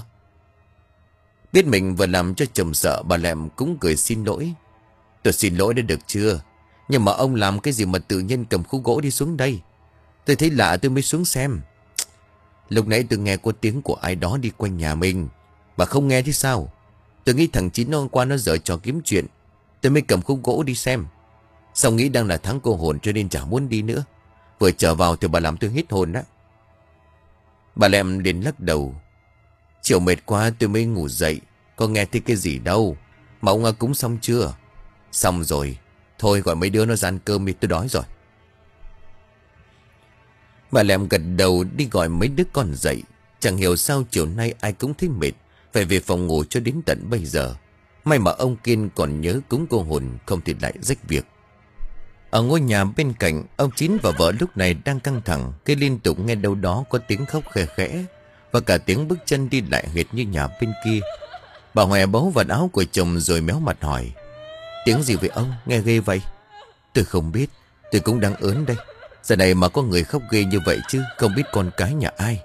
Biết mình vừa làm cho chồng sợ, bà lẹm cũng cười xin lỗi: Tôi xin lỗi đã được chưa? Nhưng mà ông làm cái gì mà tự nhiên cầm khúc gỗ đi xuống đây? Tôi thấy lạ tôi mới xuống xem. Lúc nãy tôi nghe có tiếng của ai đó đi quanh nhà mình. Bà không nghe chứ sao? Tôi nghĩ thằng Chín hôm qua nó giở trò kiếm chuyện, tôi mới cầm khúc gỗ đi xem. Xong nghĩ đang là tháng cô hồn cho nên chả muốn đi nữa. Vừa trở vào thì bà làm tôi hết hồn đó. Bà lẹm đến lắc đầu: Chiều mệt quá tôi mới ngủ dậy, có nghe thấy cái gì đâu. Mà ông cúng xong chưa? Xong rồi. Thôi gọi mấy đứa nó ra ăn cơm đi, tôi đói rồi. Bà lẹm gật đầu đi gọi mấy đứa con dậy. Chẳng hiểu sao chiều nay ai cũng thấy mệt, phải về phòng ngủ cho đến tận bây giờ. May mà ông Kiên còn nhớ cúng cô hồn, không thì lại rách việc. Ở ngôi nhà bên cạnh, ông Chín và vợ lúc này đang căng thẳng khi liên tục nghe đâu đó có tiếng khóc khe khẽ, và cả tiếng bước chân đi lại hệt như nhà bên kia. Bà Hòe bấu vào áo của chồng rồi méo mặt hỏi: Tiếng gì vậy ông? Nghe ghê vậy. Tôi không biết, tôi cũng đang ớn đây. Giờ này mà có người khóc ghê như vậy chứ, không biết con cái nhà ai.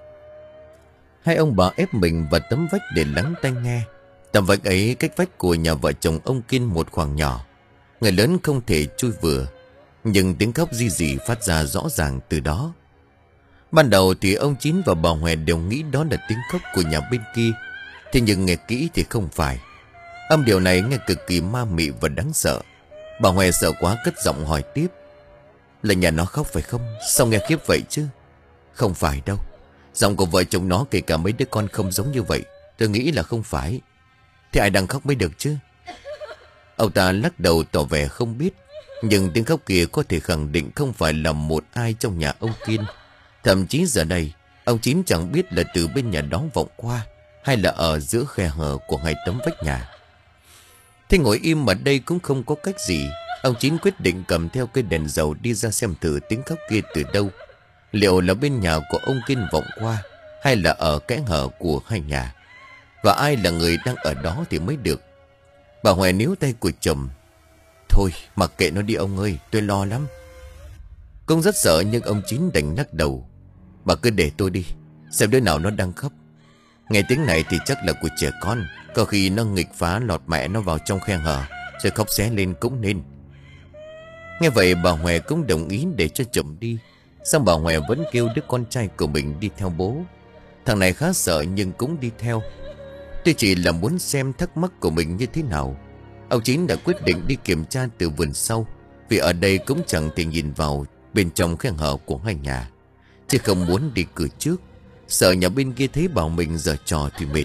Hai ông bà ép mình vào tấm vách để lắng tai nghe. Tấm vách ấy cách vách của nhà vợ chồng ông Kiên một khoảng nhỏ. Người lớn không thể chui vừa, nhưng tiếng khóc di dị phát ra rõ ràng từ đó. Ban đầu thì ông Chín và bà Hòe đều nghĩ đó là tiếng khóc của nhà bên kia. Thế nhưng nghe kỹ thì không phải. Âm điệu này nghe cực kỳ ma mị và đáng sợ. Bà Hòe sợ quá cất giọng hỏi tiếp: Là nhà nó khóc phải không? Sao nghe khiếp vậy chứ? Không phải đâu. Giọng của vợ chồng nó kể cả mấy đứa con không giống như vậy. Tôi nghĩ là không phải. Thế ai đang khóc mới được chứ? Ông ta lắc đầu tỏ vẻ không biết. Nhưng tiếng khóc kia có thể khẳng định không phải là một ai trong nhà ông Kiên. Thậm chí giờ đây ông Chín chẳng biết là từ bên nhà đó vọng qua, hay là ở giữa khe hở của hai tấm vách nhà. Thế ngồi im ở đây cũng không có cách gì. Ông Chín quyết định cầm theo cây đèn dầu đi ra xem thử tiếng khóc kia từ đâu. Liệu là bên nhà của ông Kiên vọng qua, hay là ở kẽ hở của hai nhà, và ai là người đang ở đó thì mới được. Bà Hòe níu tay của chồng: Thôi mặc kệ nó đi ông ơi, tôi lo lắm. Cũng rất sợ nhưng ông Chín đành lắc đầu: Bà cứ để tôi đi, xem đứa nào nó đang khóc. Nghe tiếng này thì chắc là của trẻ con, có khi nó nghịch phá lọt mẹ nó vào trong khe hở rồi khóc xé lên cũng nên. Nghe vậy bà Hòe cũng đồng ý để cho chồng đi. Xong bà Hòe vẫn kêu đứa con trai của mình đi theo bố. Thằng này khá sợ nhưng cũng đi theo. Tôi chỉ là muốn xem thắc mắc của mình như thế nào. Ông Chín đã quyết định đi kiểm tra từ vườn sau, vì ở đây cũng chẳng thể nhìn vào bên trong khe hở của hai nhà, chứ không muốn đi cửa trước, sợ nhà bên kia thấy bảo mình giở trò thì mệt.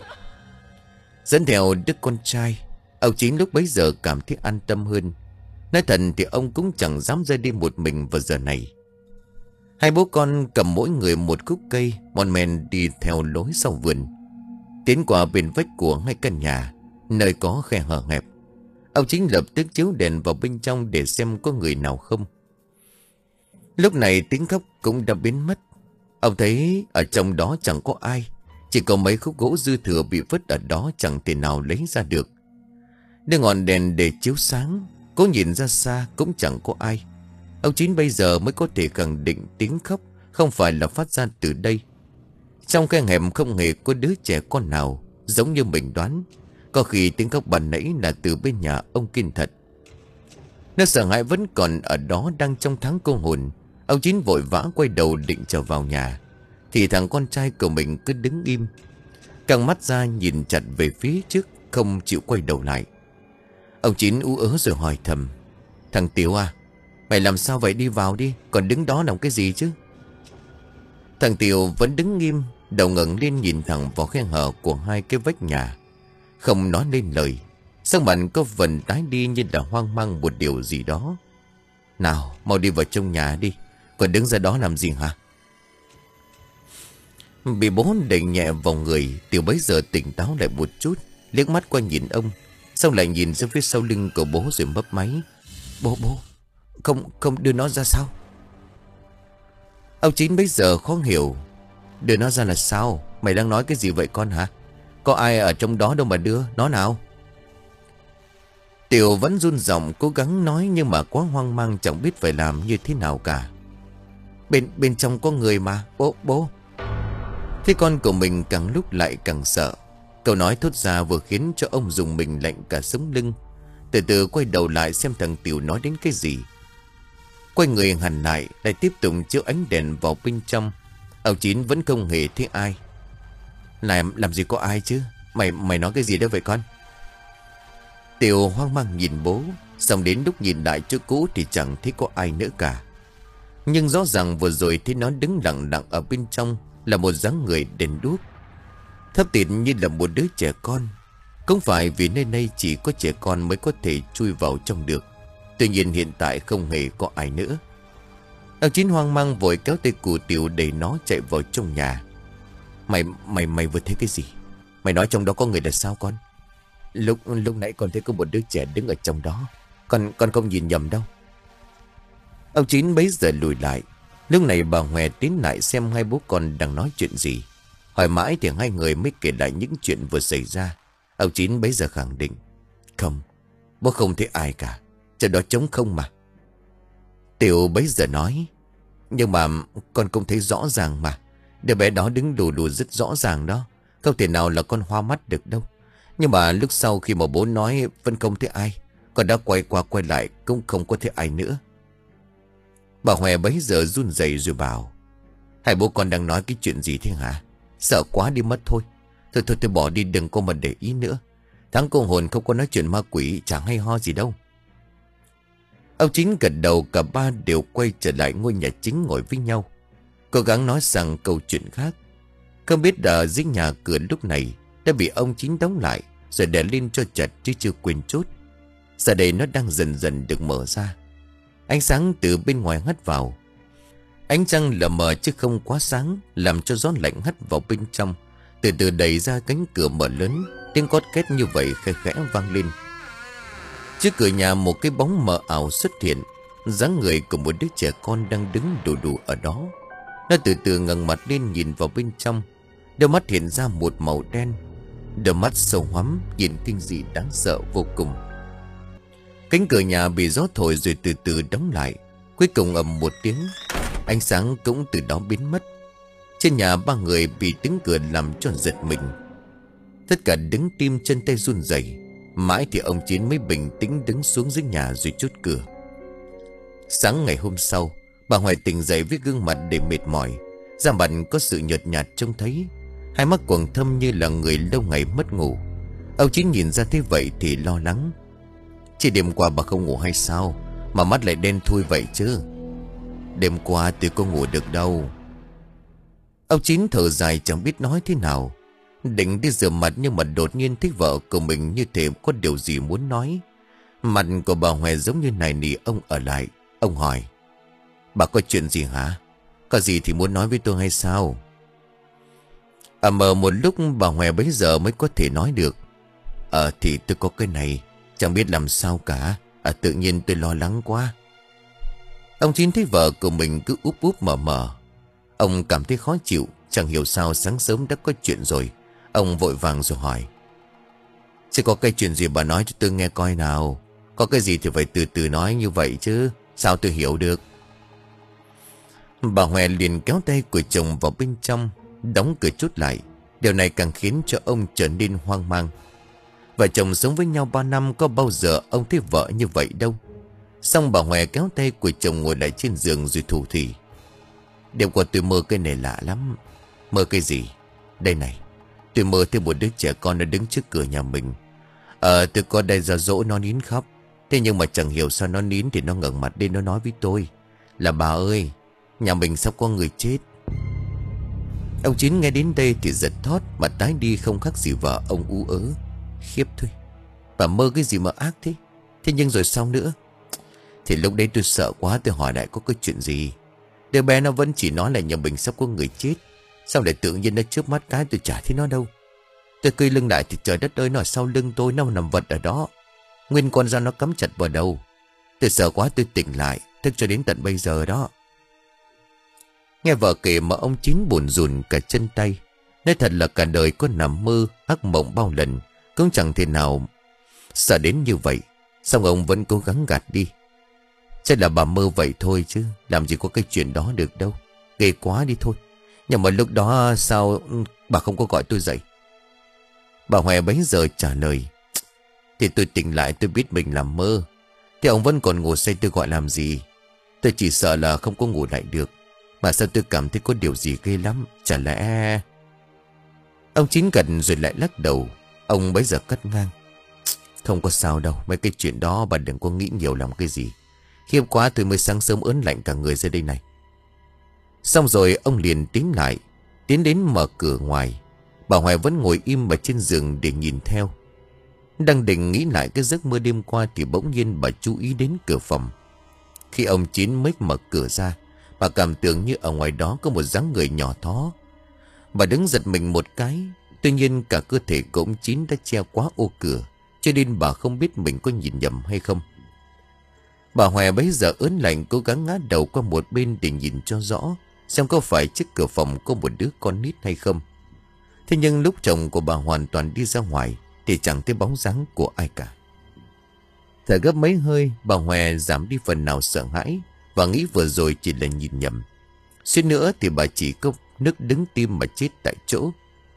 Dẫn theo đứa con trai, ông Chín lúc bấy giờ cảm thấy an tâm hơn. Nói thật thì ông cũng chẳng dám ra đi một mình vào giờ này. Hai bố con cầm mỗi người một khúc cây, mon men đi theo lối sau vườn, tiến qua bên vách của ngay căn nhà, nơi có khe hở hẹp. Ông Chính lập tức chiếu đèn vào bên trong để xem có người nào không. Lúc này tiếng khóc cũng đã biến mất. Ông thấy ở trong đó chẳng có ai, chỉ có mấy khúc gỗ dư thừa bị vứt ở đó chẳng thể nào lấy ra được. Đưa ngọn đèn để chiếu sáng, cố nhìn ra xa cũng chẳng có ai. Ông Chín bây giờ mới có thể khẳng định tiếng khóc không phải là phát ra từ đây. Trong cái hẻm không hề có đứa trẻ con nào, giống như mình đoán. Có khi tiếng khóc ban nãy là từ bên nhà ông Kiên thật. Nó sợ hãi vẫn còn ở đó đang trong tháng cô hồn. Ông Chín vội vã quay đầu định trở vào nhà, thì thằng con trai của mình cứ đứng im, căng mắt ra nhìn chặt về phía trước, không chịu quay đầu lại. Ông Chín ú ớ rồi hỏi thầm: "Thằng Tiểu à, mày làm sao vậy? Đi vào đi, còn đứng đó làm cái gì chứ?" Thằng Tiểu vẫn đứng nghiêm, đầu ngẩng lên nhìn thẳng vào khe hở của hai cái vách nhà, không nói lên lời. Sắc mặt có phần tái đi như là hoang mang một điều gì đó. "Nào, mau đi vào trong nhà đi, còn đứng ra đó làm gì hả?" Bị bố đẩy nhẹ vào người, Tiểu bấy giờ tỉnh táo lại một chút, liếc mắt qua nhìn ông, xong lại nhìn ra phía sau lưng của bố rồi mấp máy: "Bố, bố, không, không đưa nó ra sao?" Ông Chín bấy giờ khó hiểu: "Đưa nó ra là sao? Mày đang nói cái gì vậy con hả? Có ai ở trong đó đâu mà đưa nó nào?" Tiểu vẫn run giọng cố gắng nói, nhưng mà quá hoang mang chẳng biết phải làm như thế nào cả. Bên bên trong có người mà, bố, bố." Thế con của mình càng lúc lại càng sợ. Câu nói thốt ra vừa khiến cho ông dùng mình lạnh cả sống lưng. Từ từ quay đầu lại xem thằng Tiểu nói đến cái gì. Quay người hẳn lại, lại tiếp tục chiếu ánh đèn vào bên trong. Ông Chín vẫn không hề thấy ai. Làm, làm gì có ai chứ? Mày mày nói cái gì đó vậy con?" Tiểu hoang mang nhìn bố, xong đến lúc nhìn lại chỗ cũ thì chẳng thấy có ai nữa cả. Nhưng rõ ràng vừa rồi thấy nó đứng lặng lặng ở bên trong là một dáng người đen đuốc, thấp tịnh như là một đứa trẻ con. Không phải vì nơi đây chỉ có trẻ con mới có thể chui vào trong được. Tuy nhiên hiện tại không hề có ai nữa. Ông Chín hoang mang vội kéo tay của Tiểu để nó chạy vào trong nhà. Mày mày mày vừa thấy cái gì? Mày nói trong đó có người là sao con?" Lúc lúc nãy con thấy có một đứa trẻ đứng ở trong đó. Con con không nhìn nhầm đâu." Ông Chín bấy giờ lùi lại. Lúc này bà Hòe tiến lại xem hai bố con đang nói chuyện gì. Hỏi mãi thì hai người mới kể lại những chuyện vừa xảy ra. Ông Chín bấy giờ khẳng định: "Không, bố không thấy ai cả, chỗ đó trống không mà." Tiểu bấy giờ nói: "Nhưng mà con không thấy rõ ràng mà. Đứa bé đó đứng đù đù rất rõ ràng đó. Không thể nào là con hoa mắt được đâu. Nhưng mà lúc sau khi mà bố nói vẫn không thấy ai, con đã quay qua quay lại cũng không có thấy ai nữa." Bà Hòe bấy giờ run rẩy rồi bảo: "Hai bố con đang nói cái chuyện gì thế hả? Sợ quá đi mất thôi. Thôi thôi thôi bỏ đi, đừng có mà để ý nữa. Tháng cô hồn không có nói chuyện ma quỷ, chẳng hay ho gì đâu." Ông Chín gật đầu, cả ba đều quay trở lại ngôi nhà chính ngồi với nhau, cố gắng nói sang câu chuyện khác. Không biết ở dưới nhà cửa lúc này đã bị ông Chín đóng lại rồi đè lên cho chặt chứ chưa quên chốt. Giờ đây nó đang dần dần được mở ra. Ánh sáng từ bên ngoài hắt vào. Ánh trăng lờ mờ chứ không quá sáng, làm cho gió lạnh hắt vào bên trong. Từ từ đẩy ra cánh cửa mở lớn, tiếng cót két như vậy khẽ khẽ vang lên. Trước cửa nhà một cái bóng mờ ảo xuất hiện, dáng người của một đứa trẻ con đang đứng đù đù ở đó. Nó từ từ ngẩng mặt lên nhìn vào bên trong. Đôi mắt hiện ra một màu đen, đôi mắt sâu hoắm nhìn kinh dị đáng sợ vô cùng. Cánh cửa nhà bị gió thổi rồi từ từ đóng lại. Cuối cùng ầm một tiếng, ánh sáng cũng từ đó biến mất. Trên nhà ba người bị tiếng cửa làm cho giật mình. Tất cả đứng tim chân tay run rẩy. Mãi thì ông Chín mới bình tĩnh đứng xuống dưới nhà rồi chốt cửa. Sáng ngày hôm sau, bà Hoài tỉnh dậy với gương mặt để mệt mỏi, da mặt có sự nhợt nhạt trông thấy, hai mắt quầng thâm như là người lâu ngày mất ngủ. Ông Chín nhìn ra thế vậy thì lo lắng: "Chỉ đêm qua bà không ngủ hay sao mà mắt lại đen thui vậy chứ?" "Đêm qua tôi có ngủ được đâu." Ông Chín thở dài chẳng biết nói thế nào. Định đi rửa mặt nhưng mà đột nhiên thấy vợ của mình như thể có điều gì muốn nói. Mặt của bà Hoè giống như này nỉ ông ở lại. Ông hỏi: "Bà có chuyện gì hả? Có gì thì muốn nói với tôi hay sao? À mờ một lúc bà Hòe bấy giờ mới có thể nói được. Ờ thì tôi có cái này, chẳng biết làm sao cả. À tự nhiên tôi lo lắng quá. Ông Chín thấy vợ của mình cứ úp úp mờ mờ. Ông cảm thấy khó chịu, chẳng hiểu sao sáng sớm đã có chuyện rồi. Ông vội vàng rồi hỏi. Chứ có cái chuyện gì bà nói cho tôi nghe coi nào. Có cái gì thì phải từ từ nói như vậy chứ. Sao tôi hiểu được? Bà Hòe liền kéo tay của chồng vào bên trong, đóng cửa chốt lại. Điều này càng khiến cho ông trở nên hoang mang. Vợ chồng sống với nhau ba năm, có bao giờ ông thấy vợ như vậy đâu. Xong bà Hòe kéo tay của chồng ngồi lại trên giường rồi thủ thỉ. Đêm qua tôi mơ cái này lạ lắm. Mơ cái gì? Đây này, tôi mơ thấy một đứa trẻ con nó đứng trước cửa nhà mình. Ờ tôi có đây ra dỗ nó nín khóc. Thế nhưng mà chẳng hiểu sao nó nín thì nó ngẩng mặt lên nó nói với tôi là bà ơi, nhà mình sắp có người chết. Ông Chín nghe đến đây thì giật thót, mà tái đi không khác gì vợ ông ú ớ. Khiếp thôi, bà mơ cái gì mà ác thế? Thế nhưng rồi sao nữa? Thì lúc đấy tôi sợ quá, tôi hỏi lại có cái chuyện gì. Đứa bé nó vẫn chỉ nói là nhà mình sắp có người chết. Sao lại tự nhiên nó chớp mắt cái tôi chả thấy nó đâu. Tôi cơi lưng lại thì trời đất ơi, nó ở sau lưng tôi, nó nằm vật ở đó. Nguyên con dao nó cắm chặt vào đầu. Tôi sợ quá tôi tỉnh lại, thức cho đến tận bây giờ đó. Nghe vợ kể mà ông Chín buồn rùn cả chân tay. Nói thật là cả đời có nằm mơ ác mộng bao lần, cũng chẳng thể nào sợ đến như vậy. Xong ông vẫn cố gắng gạt đi. Chắc là bà mơ vậy thôi chứ, làm gì có cái chuyện đó được đâu. Ghê quá đi thôi. Nhưng mà lúc đó sao bà không có gọi tôi dậy? Bà Hòe bấy giờ trả lời. Thì tôi tỉnh lại tôi biết mình làm mơ. Thì ông vẫn còn ngủ say, tôi gọi làm gì? Tôi chỉ sợ là không có ngủ lại được. Mà sao tôi cảm thấy có điều gì ghê lắm. Chả lẽ... Ông Chín gần rồi lại lắc đầu. Ông bấy giờ cất ngang. Không có sao đâu, mấy cái chuyện đó bà đừng có nghĩ nhiều làm cái gì. Khiếp quá tôi mới sáng sớm ớn lạnh cả người ra đây này. Xong rồi ông liền tiến lại, tiến đến mở cửa ngoài. Bà Hoài vẫn ngồi im ở trên giường để nhìn theo. Đang định nghĩ lại cái giấc mơ đêm qua thì bỗng nhiên bà chú ý đến cửa phòng. Khi ông Chín mới mở cửa ra, bà cảm tưởng như ở ngoài đó có một dáng người nhỏ thó. Bà đứng giật mình một cái. Tuy nhiên cả cơ thể của ông Chín đã che quá ô cửa, cho nên bà không biết mình có nhìn nhầm hay không. Bà Hoài bấy giờ ớn lạnh cố gắng ngã đầu qua một bên để nhìn cho rõ, xem có phải trước cửa phòng có một đứa con nít hay không. Thế nhưng lúc chồng của bà hoàn toàn đi ra ngoài thì chẳng thấy bóng dáng của ai cả. Thở gấp mấy hơi, bà Hoài giảm đi phần nào sợ hãi và nghĩ vừa rồi chỉ là nhìn nhầm. Suýt nữa thì bà chỉ có nức đứng tim mà chết tại chỗ.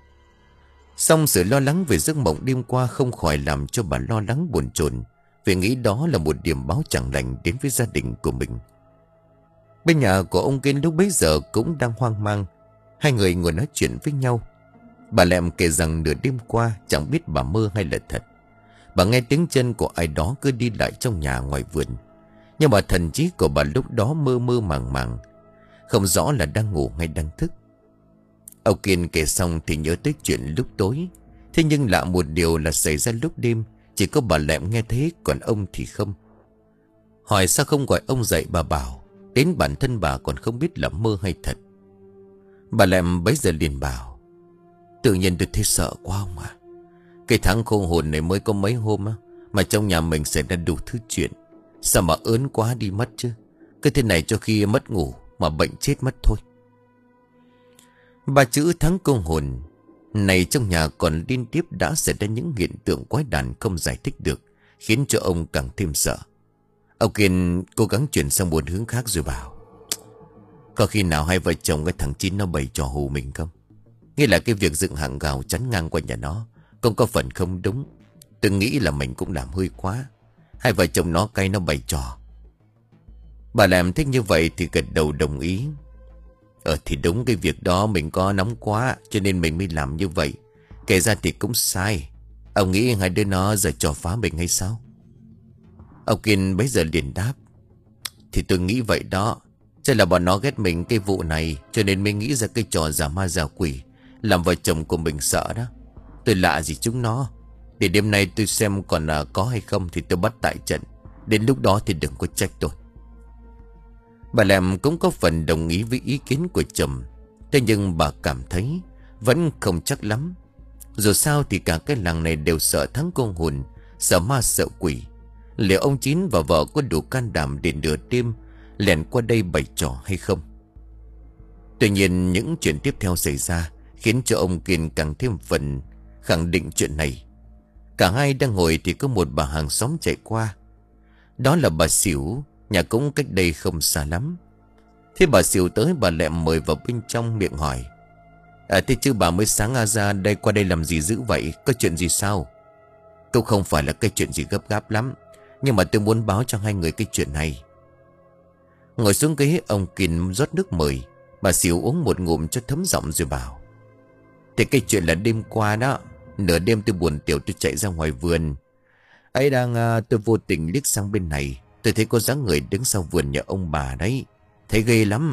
Xong sự lo lắng về giấc mộng đêm qua không khỏi làm cho bà lo lắng buồn chồn, vì nghĩ đó là một điểm báo chẳng lành đến với gia đình của mình. Bên nhà của ông Kiên lúc bấy giờ cũng đang hoang mang. Hai người ngồi nói chuyện với nhau. Bà Lẹm kể rằng nửa đêm qua chẳng biết bà mơ hay là thật. Bà nghe tiếng chân của ai đó cứ đi lại trong nhà ngoài vườn. Nhưng mà thần trí của bà lúc đó mơ mơ màng màng, không rõ là đang ngủ hay đang thức. Ông Kiên kể xong thì nhớ tới chuyện lúc tối. Thế nhưng lạ một điều là xảy ra lúc đêm, chỉ có bà Lẹm nghe thấy, còn ông thì không. Hỏi sao không gọi ông dậy, bà bảo đến bản thân bà còn không biết là mơ hay thật. Bà Lẹm bấy giờ liền bảo, tự nhiên tôi thấy sợ quá ông à. Cái tháng khô hồn này mới có mấy hôm á, mà trong nhà mình xảy ra đủ thứ chuyện. Sao mà ớn quá đi mất chứ. Cái thế này cho khi mất ngủ mà bệnh chết mất thôi. Ba chữ tháng cô hồn này trong nhà còn liên tiếp đã xảy ra những hiện tượng quái đản không giải thích được, khiến cho ông càng thêm sợ. Ông Kiên cố gắng chuyển sang một hướng khác rồi bảo, có khi nào hai vợ chồng cái thằng Chín nó bày trò hù mình không? Nghĩa là cái việc dựng hàng rào chắn ngang qua nhà nó cũng có phần không đúng. Tôi nghĩ là mình cũng làm hơi quá. Hai vợ chồng nó cay nó bày trò. Bà làm thích như vậy thì gật đầu đồng ý. Ờ thì đúng, cái việc đó mình có nóng quá cho nên mình mới làm như vậy. Kể ra thì cũng sai. Ông nghĩ hai đứa nó giờ trò phá mình hay sao? Ông Kiên bấy giờ liền đáp, thì tôi nghĩ vậy đó. Chắc là bọn nó ghét mình cái vụ này, cho nên mới nghĩ ra cái trò giả ma giả quỷ, làm vợ chồng của mình sợ đó. Tôi lạ gì chúng nó. Để đêm nay tôi xem còn là có hay không thì tôi bắt tại trận. Đến lúc đó thì đừng có trách tôi. Bà Lẹm cũng có phần đồng ý với ý kiến của chồng. Thế nhưng bà cảm thấy vẫn không chắc lắm. Dù sao thì cả cái làng này đều sợ thắng cô hồn, sợ ma sợ quỷ. Liệu ông Chín và vợ có đủ can đảm để nửa đêm lẻn qua đây bày trò hay không? Tuy nhiên những chuyện tiếp theo xảy ra khiến cho ông Kiên càng thêm phần khẳng định chuyện này. Cả hai đang ngồi thì có một bà hàng xóm chạy qua. Đó là bà Xỉu, nhà cũng cách đây không xa lắm. Thế bà Xỉu tới, bà Lẹm mời vào bên trong, miệng hỏi: À thế chứ bà mới sáng à ra đây qua đây làm gì dữ vậy? Có chuyện gì sao? Cũng không phải là cái chuyện gì gấp gáp lắm, nhưng mà tôi muốn báo cho hai người cái chuyện này. Ngồi xuống ghế, ông Kiên rót nước mời. Bà Xỉu uống một ngụm cho thấm giọng rồi bảo: Thì cái chuyện là đêm qua đó, nửa đêm tôi buồn tiểu, tôi chạy ra ngoài vườn. Ấy đang à, tôi vô tình liếc sang bên này, tôi thấy có dáng người đứng sau vườn nhà ông bà đấy. Thấy ghê lắm.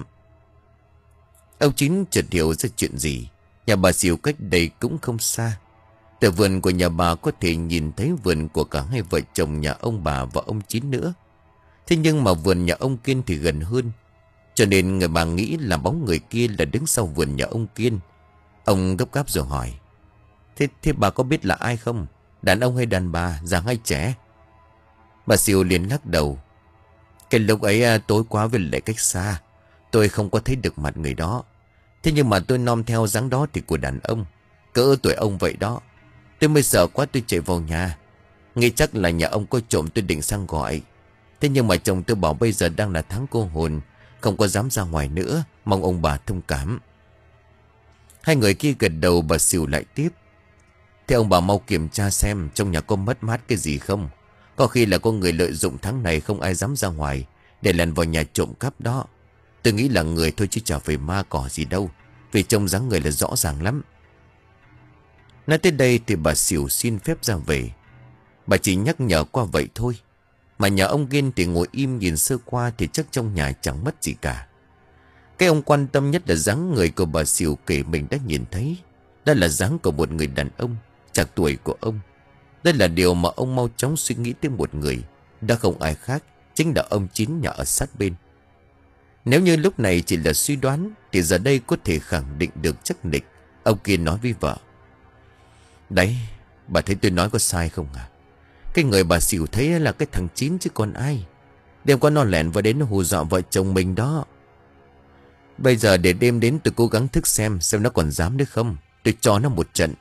Ông Chín chợt hiểu ra chuyện gì. Nhà bà Xỉu cách đây cũng không xa. Từ vườn của nhà bà có thể nhìn thấy vườn của cả hai vợ chồng nhà ông bà và ông Chín nữa. Thế nhưng mà vườn nhà ông Kiên thì gần hơn, cho nên người bà nghĩ là bóng người kia là đứng sau vườn nhà ông Kiên. Ông gấp gáp rồi hỏi: Thế, thế bà có biết là ai không? Đàn ông hay đàn bà, già hay trẻ? Bà Xỉu liền lắc đầu: Cái lúc ấy tối quá với lại cách xa, tôi không có thấy được mặt người đó. Thế nhưng mà tôi nom theo dáng đó thì của đàn ông, cỡ tuổi ông vậy đó. Tôi mới sợ quá, tôi chạy vào nhà, nghĩ chắc là nhà ông có trộm, tôi định sang gọi. Thế nhưng mà chồng tôi bảo bây giờ đang là tháng cô hồn, không có dám ra ngoài nữa, mong ông bà thông cảm. Hai người kia gật đầu. Bà Xỉu lại tiếp: Thế ông bà mau kiểm tra xem trong nhà có mất mát cái gì không. Có khi là có người lợi dụng tháng này không ai dám ra ngoài để lèn vào nhà trộm cắp đó. Tôi nghĩ là người thôi chứ chả phải ma cỏ gì đâu, vì trông dáng người là rõ ràng lắm. Nói tới đây thì bà Xỉu xin phép ra về. Bà chỉ nhắc nhở qua vậy thôi. Mà nhà ông Kiên thì ngồi im nhìn sơ qua thì chắc trong nhà chẳng mất gì cả. Cái ông quan tâm nhất là dáng người của bà Xỉu kể mình đã nhìn thấy. Đó là dáng của một người đàn ông chạc tuổi của ông. Đây là điều mà ông mau chóng suy nghĩ tới một người. Đã không ai khác, chính là ông Chín nhà ở sát bên. Nếu như lúc này chỉ là suy đoán thì giờ đây có thể khẳng định được chắc nịch. Ông Kiên nói với vợ: Đấy, bà thấy tôi nói có sai không à? Cái người bà Xỉu thấy là cái thằng Chín chứ còn ai. Đêm qua nó lẻn vào đến nó hù dọa vợ chồng mình đó. Bây giờ để đêm đến tôi cố gắng thức xem Xem nó còn dám nữa không. Tôi cho nó một trận.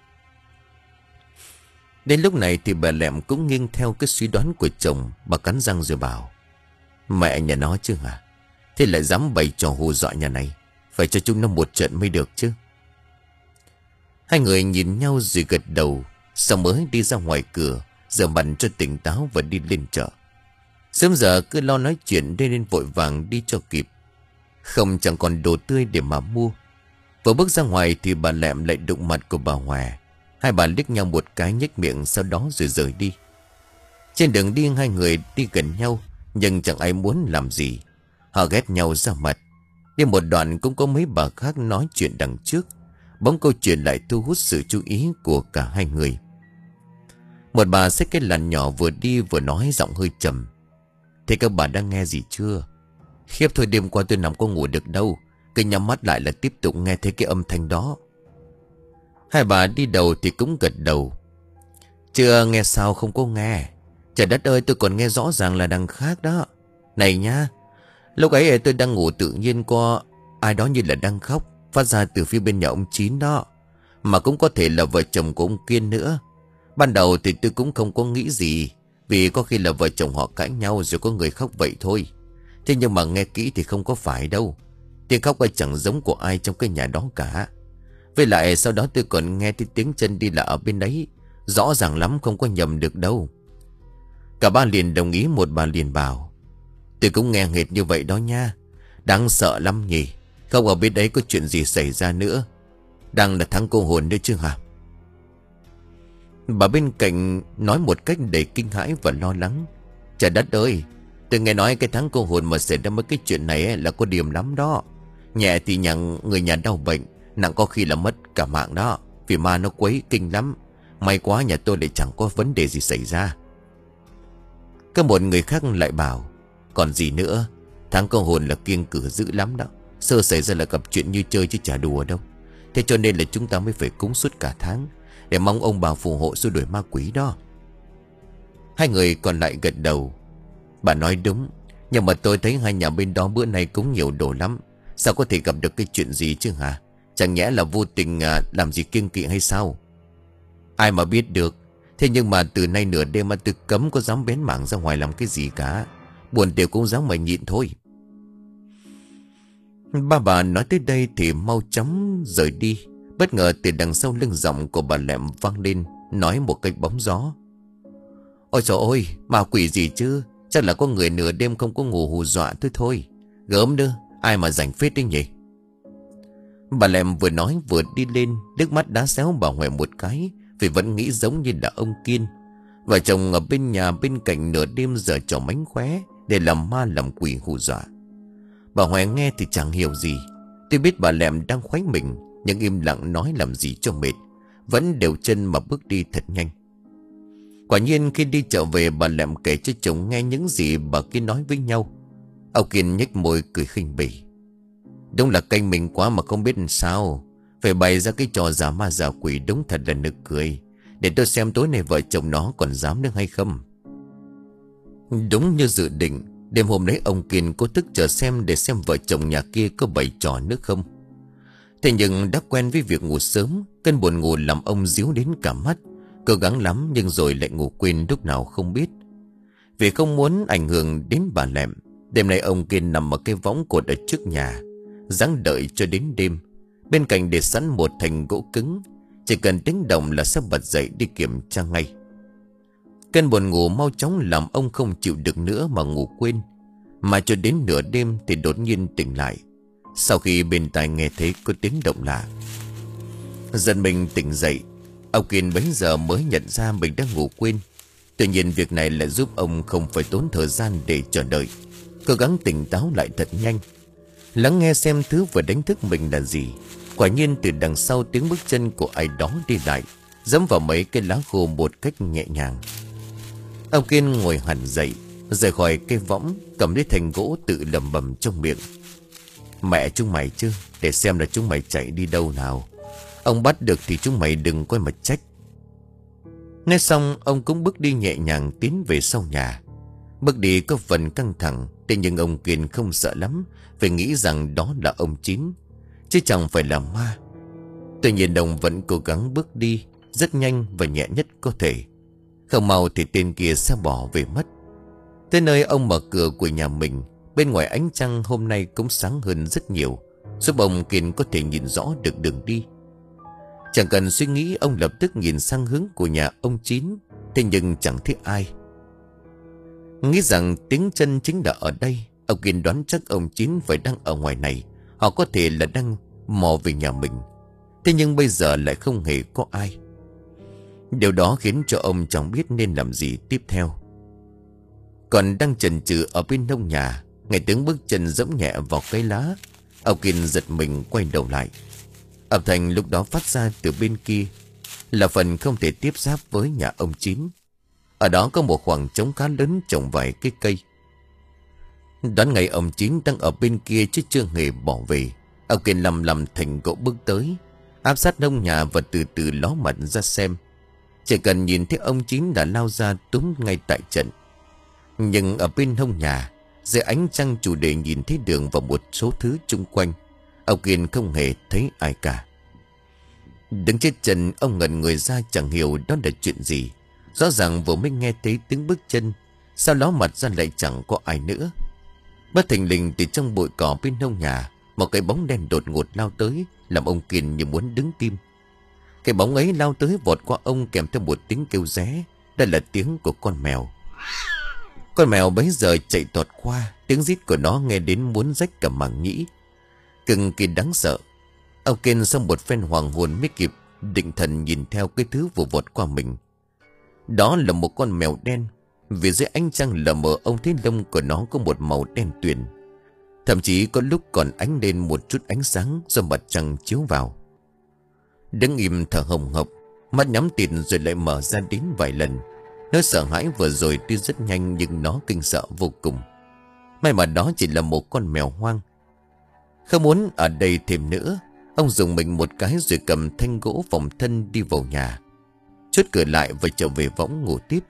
Đến lúc này thì bà Lẹm cũng nghiêng theo cái suy đoán của chồng. Bà cắn răng rồi bảo: Mẹ nhà nó chứ hả? Thế lại dám bày trò hù dọa nhà này, phải cho chúng nó một trận mới được chứ. Hai người nhìn nhau rồi gật đầu. Xong mới đi ra ngoài cửa, rửa mặt cho tỉnh táo và đi lên chợ. Sớm giờ cứ lo nói chuyện nên vội vàng đi cho kịp, không chẳng còn đồ tươi để mà mua. Vừa bước ra ngoài thì bà Lẹm lại đụng mặt của bà Hòa. Hai bà liếc nhau một cái nhếch miệng, sau đó rồi rời đi. Trên đường đi hai người đi gần nhau, nhưng chẳng ai muốn làm gì. Họ ghét nhau ra mặt. Đi một đoạn cũng có mấy bà khác nói chuyện đằng trước. Bỗng câu chuyện lại thu hút sự chú ý của cả hai người. Một bà xách cái làn nhỏ vừa đi vừa nói giọng hơi trầm: Thế các bà đã nghe gì chưa? Khiếp thôi, đêm qua tôi nằm có ngủ được đâu, cứ nhắm mắt lại là tiếp tục nghe thấy cái âm thanh đó. Hai bà đi đầu thì cũng gật đầu: Chưa nghe sao không có nghe. Trời đất ơi, tôi còn nghe rõ ràng là đằng khác đó. Này nhá, lúc ấy tôi đang ngủ tự nhiên có ai đó như là đang khóc, phát ra từ phía bên nhà ông Chín đó. Mà cũng có thể là vợ chồng của ông Kiên nữa. Ban đầu thì tôi cũng không có nghĩ gì, vì có khi là vợ chồng họ cãi nhau rồi có người khóc vậy thôi. Thế nhưng mà nghe kỹ thì không có phải đâu. Tiếng khóc ấy chẳng giống của ai trong cái nhà đó cả. Với lại sau đó tôi còn nghe thấy tiếng chân đi lại ở bên đấy, rõ ràng lắm, không có nhầm được đâu. Cả ba liền đồng ý. Một bà liền bảo: Tôi cũng nghe hệt như vậy đó nha. Đáng sợ lắm nhỉ. Không ở bên đấy có chuyện gì xảy ra nữa. Đang là tháng cô hồn nữa chứ hả? Bà bên cạnh nói một cách đầy kinh hãi và lo lắng: Trời đất ơi, tôi nghe nói cái tháng cô hồn mà xảy ra mấy cái chuyện này ấy là có điểm lắm đó. Nhẹ thì nhà người nhà đau bệnh, nặng có khi là mất cả mạng đó. Vì ma nó quấy kinh lắm. May quá nhà tôi lại chẳng có vấn đề gì xảy ra. Có một người khác lại bảo: Còn gì nữa, Tháng có hồn là kiêng cử dữ lắm đó. Sơ xảy ra là gặp chuyện như chơi chứ chả đùa đâu. Thế cho nên là chúng ta mới phải cúng suốt cả tháng, để mong ông bà phù hộ xua đuổi ma quỷ đó. Hai người còn lại gật đầu. Bà nói đúng. Nhưng mà tôi thấy hai nhà bên đó bữa nay cúng nhiều đồ lắm. Sao có thể gặp được cái chuyện gì chứ hả? Chẳng nhẽ là vô tình à, làm gì kiêng kỵ hay sao? Ai mà biết được. Thế nhưng mà từ nay nửa đêm mà tôi cấm có dám bén mảng ra ngoài làm cái gì cả. Buồn tiểu cũng dám mà nhịn thôi. Ba bà nói tới đây thì mau chóng rời đi. Bất ngờ từ đằng sau lưng giọng của bà Lẹm vang lên, nói một cách bóng gió. Ôi trời ơi, ma quỷ gì chứ? Chắc là có người nửa đêm không có ngủ hù dọa thôi thôi. Gớm nữa, ai mà rảnh phết đấy nhỉ? Bà Lẹm vừa nói vừa đi lên, nước mắt đá xéo bà Huệ một cái, vì vẫn nghĩ giống như là ông Kiên. Vợ chồng ở bên nhà bên cạnh nửa đêm giờ trò mánh khóe để làm ma làm quỷ hù dọa. Bà Huệ nghe thì chẳng hiểu gì. Tuy biết bà Lẹm đang khoái mình, nhưng im lặng nói làm gì cho mệt, vẫn đều chân mà bước đi thật nhanh. Quả nhiên khi đi trở về, bà Lẹm kể cho chồng nghe những gì bà kia nói với nhau. Ông Kiên nhếch môi cười khinh bỉ. Đúng là canh mình quá mà không biết làm sao. Phải bày ra cái trò giả ma giả quỷ, đúng thật là nực cười. Để tôi xem tối nay vợ chồng nó còn dám nữa hay không. Đúng như dự định, đêm hôm đấy ông Kiên cố thức chờ xem để xem vợ chồng nhà kia có bày trò nữa không. Thế nhưng đã quen với việc ngủ sớm, cơn buồn ngủ làm ông díu đến cả mắt. Cố gắng lắm nhưng rồi lại ngủ quên lúc nào không biết. Vì không muốn ảnh hưởng đến bà Lẹm, đêm nay ông Kiên nằm ở cái võng cột ở trước nhà, giáng đợi cho đến đêm. Bên cạnh để sẵn một thành gỗ cứng, chỉ cần tiếng động là sẽ bật dậy đi kiểm tra ngay. Cơn buồn ngủ mau chóng làm ông không chịu được nữa mà ngủ quên. Mà cho đến nửa đêm thì đột nhiên tỉnh lại, sau khi bên tai nghe thấy có tiếng động lạ. Giật mình tỉnh dậy, ông Kiên bấy giờ mới nhận ra mình đang ngủ quên. Tuy nhiên việc này lại giúp ông không phải tốn thời gian để chờ đợi, cố gắng tỉnh táo lại thật nhanh, lắng nghe xem thứ vừa đánh thức mình là gì. Quả nhiên từ đằng sau tiếng bước chân của ai đó đi lại, giẫm vào mấy cái lá khô một cách nhẹ nhàng. Ông Kiên ngồi hẳn dậy, rời khỏi cây võng, cầm lấy thành gỗ tự lẩm bẩm trong miệng. Mẹ chúng mày chứ, để xem là chúng mày chạy đi đâu nào. Ông bắt được thì chúng mày đừng coi mà trách. Nghe xong ông cũng bước đi nhẹ nhàng tiến về sau nhà. Bước đi có phần căng thẳng, thế nhưng ông Kiên không sợ lắm, vì nghĩ rằng đó là ông Chín, chứ chẳng phải là ma. Tuy nhiên ông vẫn cố gắng bước đi rất nhanh và nhẹ nhất có thể. Không mau thì tên kia sẽ bỏ về mất. Tới nơi ông mở cửa của nhà mình, bên ngoài ánh trăng hôm nay cũng sáng hơn rất nhiều, giúp ông Kiên có thể nhìn rõ được đường đi. Chẳng cần suy nghĩ, ông lập tức nhìn sang hướng của nhà ông Chín. Thế nhưng chẳng thấy ai. Nghĩ rằng tiếng chân chính là ở đây, ông Kiên đoán chắc ông Chín phải đang ở ngoài này. Họ có thể là đang mò về nhà mình. Thế nhưng bây giờ lại không hề có ai. Điều đó khiến cho ông chẳng biết nên làm gì tiếp theo. Còn đang chần chừ ở bên nông nhà, nghe tiếng bước chân giẫm nhẹ vào cây lá, ông Kiên giật mình quay đầu lại. Âm thanh lúc đó phát ra từ bên kia là phần không thể tiếp giáp với nhà ông Chín. Ở đó có một khoảng trống khá lớn trồng vài cái cây. Đoán ngày ông Chín đang ở bên kia chứ chưa hề bỏ về. Ông Kiên lầm lầm thành gỗ bước tới, áp sát nông nhà và từ từ ló mặt ra xem. Chỉ cần nhìn thấy ông Chín đã lao ra túm ngay tại trận. Nhưng ở bên nông nhà, dưới ánh trăng chủ đề nhìn thấy đường và một số thứ chung quanh, ông Kiên không hề thấy ai cả. Đứng trên chân, ông ngẩn người ra chẳng hiểu đó là chuyện gì. Rõ ràng vừa mới nghe thấy tiếng bước chân, sau đó mặt ra lại chẳng có ai nữa. Bất thình lình từ trong bụi cỏ bên nông nhà, một cái bóng đen đột ngột lao tới, làm ông Kiên như muốn đứng tim. Cái bóng ấy lao tới vọt qua ông kèm theo một tiếng kêu ré. Đây là tiếng của con mèo. Con mèo bấy giờ chạy tọt qua, tiếng rít của nó nghe đến muốn rách cả màng nhĩ, cực kỳ đáng sợ. Ông Kiên sau một phen hoàng hồn mới kịp định thần nhìn theo cái thứ vừa vọt qua mình. Đó là một con mèo đen. Vì dưới ánh trăng lờ mờ, ông thấy lông của nó có một màu đen tuyền, thậm chí có lúc còn ánh lên một chút ánh sáng do mặt trăng chiếu vào. Đứng im thở hồng hộc, mắt nhắm tịt rồi lại mở ra đến vài lần. Nỗi sợ hãi vừa rồi tuy rất nhanh nhưng nó kinh sợ vô cùng. May mà đó chỉ là một con mèo hoang. Không muốn ở đây thêm nữa, ông dùng mình một cái rồi cầm thanh gỗ phòng thân đi vào nhà, chốt cửa lại và trở về võng ngủ tiếp.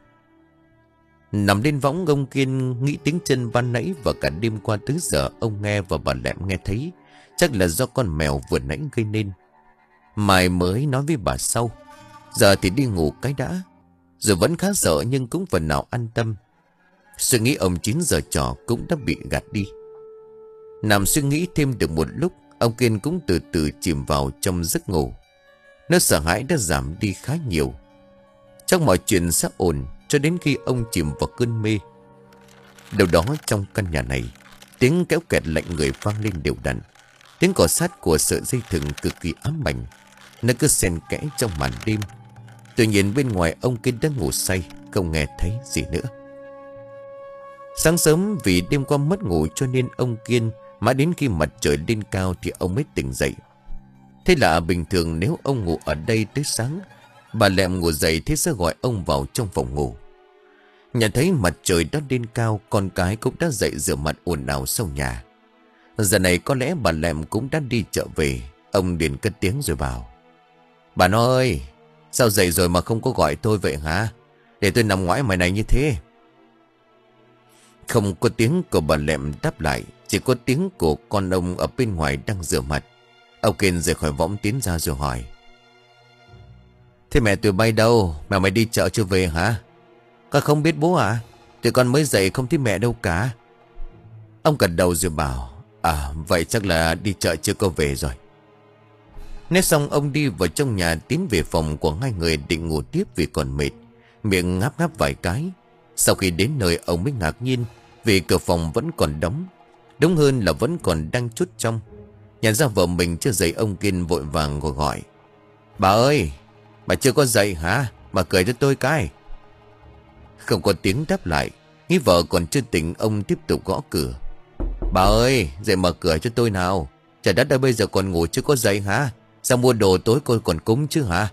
Nằm lên võng, ông Kiên nghĩ tiếng chân ban nãy và cả đêm qua tới giờ ông nghe và bà Lẹm nghe thấy, chắc là do con mèo vừa nãy gây nên. Mai mới nói với bà sau, giờ thì đi ngủ cái đã. Rồi vẫn khá sợ nhưng cũng phần nào an tâm. Suy nghĩ ông chín giờ trò cũng đã bị gạt đi. Nằm suy nghĩ thêm được một lúc, ông Kiên cũng từ từ chìm vào trong giấc ngủ. Nỗi sợ hãi đã giảm đi khá nhiều. Trong mọi chuyện sẽ ổn cho đến khi ông chìm vào cơn mê. Đâu đó trong căn nhà này, tiếng kéo kẹt lạnh người vang lên đều đặn. Tiếng cọ sát của sợi dây thừng cực kỳ ám ảnh, nó cứ xen kẽ trong màn đêm. Tuy nhiên bên ngoài ông Kiên đã ngủ say, không nghe thấy gì nữa. Sáng sớm vì đêm qua mất ngủ cho nên ông Kiên mãi đến khi mặt trời lên cao thì ông mới tỉnh dậy. Thế là bình thường nếu ông ngủ ở đây tới sáng, bà Lẹm ngủ dậy thế sẽ gọi ông vào trong phòng ngủ. Nhận thấy mặt trời đã lên cao, con cái cũng đã dậy rửa mặt ồn ào sau nhà. Giờ này có lẽ bà Lẹm cũng đã đi chợ về. Ông liền cất tiếng rồi bảo: "Bà ơi, sao dậy rồi mà không có gọi tôi vậy hả? Để tôi nằm ngoái ngoài này như thế." Không có tiếng của bà Lẹm đáp lại, chỉ có tiếng của con ông ở bên ngoài đang rửa mặt. Ông Kiên rời khỏi võng tiến ra rồi hỏi: "Thế mẹ tụi bay đâu? Mẹ mày đi chợ chưa về hả?" "Con không biết bố ạ. À? Tụi con mới dậy không thấy mẹ đâu cả." Ông gật đầu rồi bảo: "À vậy chắc là đi chợ chưa có về rồi." Nói xong ông đi vào trong nhà tiến về phòng của hai người định ngủ tiếp vì còn mệt, miệng ngáp ngáp vài cái. Sau khi đến nơi ông mới ngạc nhiên vì cửa phòng vẫn còn đóng, đúng hơn là vẫn còn đang chốt trong. Nhận ra vợ mình chưa dậy, ông Kiên vội vàng gọi gọi: "Bà ơi, bà chưa có dậy hả? Bà cười cho tôi cái." Không có tiếng đáp lại. Nghĩ vợ còn chưa tỉnh, ông tiếp tục gõ cửa: "Bà ơi, dậy mở cửa cho tôi nào. Trời đất ơi, bây giờ còn ngủ chưa có dậy hả? Sao mua đồ tối cô còn cúng chứ hả?"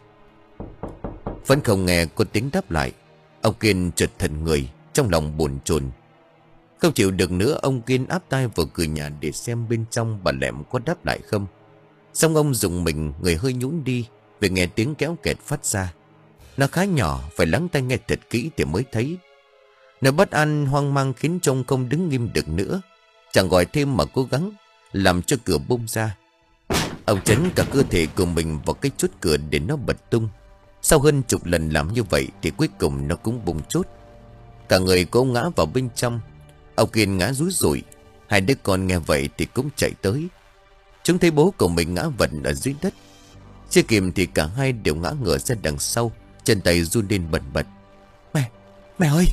Vẫn không nghe có tiếng đáp lại. Ông Kiên chợt thần người, trong lòng bồn chồn. Không chịu được nữa, ông Kiên áp tai vào cửa nhà để xem bên trong bà Lẹm có đáp lại không. Xong ông dùng mình, người hơi nhũn đi vì nghe tiếng kéo kẹt phát ra. Nó khá nhỏ, phải lắng tai nghe thật kỹ thì mới thấy. Nỗi bất an hoang mang khiến trông không đứng nghiêm được nữa. Chẳng gọi thêm mà cố gắng làm cho cửa bung ra. Ông chấn cả cơ thể của mình vào cái chốt cửa để nó bật tung. Sau hơn chục lần làm như vậy thì cuối cùng nó cũng bung chốt. Cả người của ông ngã vào bên trong. Ông Kiên ngã rúi rủi. Hai đứa con nghe vậy thì cũng chạy tới. Chúng thấy bố của mình ngã vật ở dưới đất. Chưa kịp thì cả hai đều ngã ngửa ra đằng sau, chân tay run lên bần bật. Mẹ, mẹ ơi!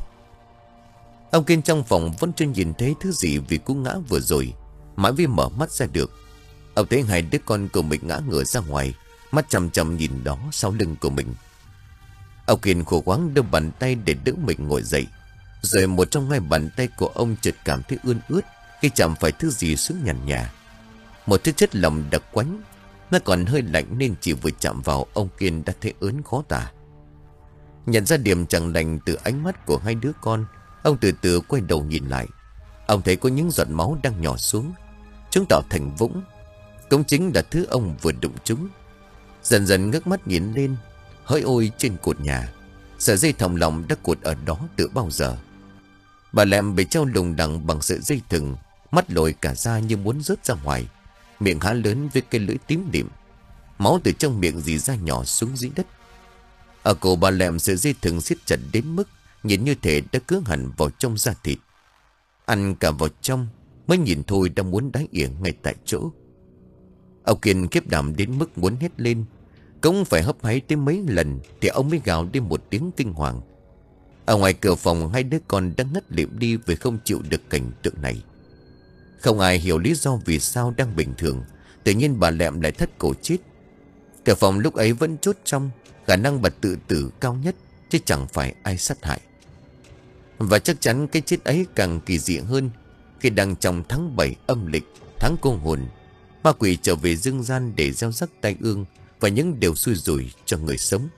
Ông Kiên trong phòng vẫn chưa nhìn thấy thứ gì vì cú ngã vừa rồi. Mãi mới mở mắt ra được. Ông thấy hai đứa con của mình ngã ngửa ra ngoài, mắt chằm chằm nhìn đó sau lưng của mình. Ông Kiên khổ khoáng đưa bàn tay để đỡ mình ngồi dậy. Rồi một trong hai bàn tay của ông chợt cảm thấy ươn ướt khi chạm phải thứ gì xuống nhàn nhà. Một thứ chất lỏng đặc quánh. Nó còn hơi lạnh nên chỉ vừa chạm vào ông Kiên đã thấy ớn khó tả. Nhận ra điểm chẳng lành từ ánh mắt của hai đứa con, ông từ từ quay đầu nhìn lại. Ông thấy có những giọt máu đang nhỏ xuống. Chúng tạo thành vũng. Cũng chính là thứ ông vừa đụng chúng. Dần dần ngước mắt nhìn lên. Hỡi ôi, trên cột nhà sợi dây thòng lọng đã cột ở đó từ bao giờ. Bà Lẹm bị treo lùng đằng bằng sợi dây thừng, mắt lồi cả ra như muốn rớt ra ngoài, miệng há lớn với cái lưỡi tím đỉm. Máu từ trong miệng rỉ ra nhỏ xuống dưới đất. Ở cổ bà Lẹm sợi dây thừng siết chặt đến mức nhìn như thể đã cứa hẳn vào trong da thịt. Ăn cả vào trong mới nhìn thôi đã muốn đái ỉa ngay tại chỗ. Ông Kiên khiếp đảm đến mức muốn hét lên. Cũng phải hấp háy tới mấy lần thì ông mới gào lên một tiếng kinh hoàng. Ở ngoài cửa phòng, hai đứa con đang ngất lịm đi vì không chịu được cảnh tượng này. Không ai hiểu lý do vì sao đang bình thường tự nhiên bà Lẹm lại thất cổ chết. Cửa phòng lúc ấy vẫn chốt trong, khả năng bà tự tử cao nhất, chứ chẳng phải ai sát hại. Và chắc chắn cái chết ấy càng kỳ dị hơn khi đang trong tháng bảy âm lịch, tháng cô hồn. Ma quỷ trở về dương gian để gieo rắc tai ương và những điều xui rủi cho người sống.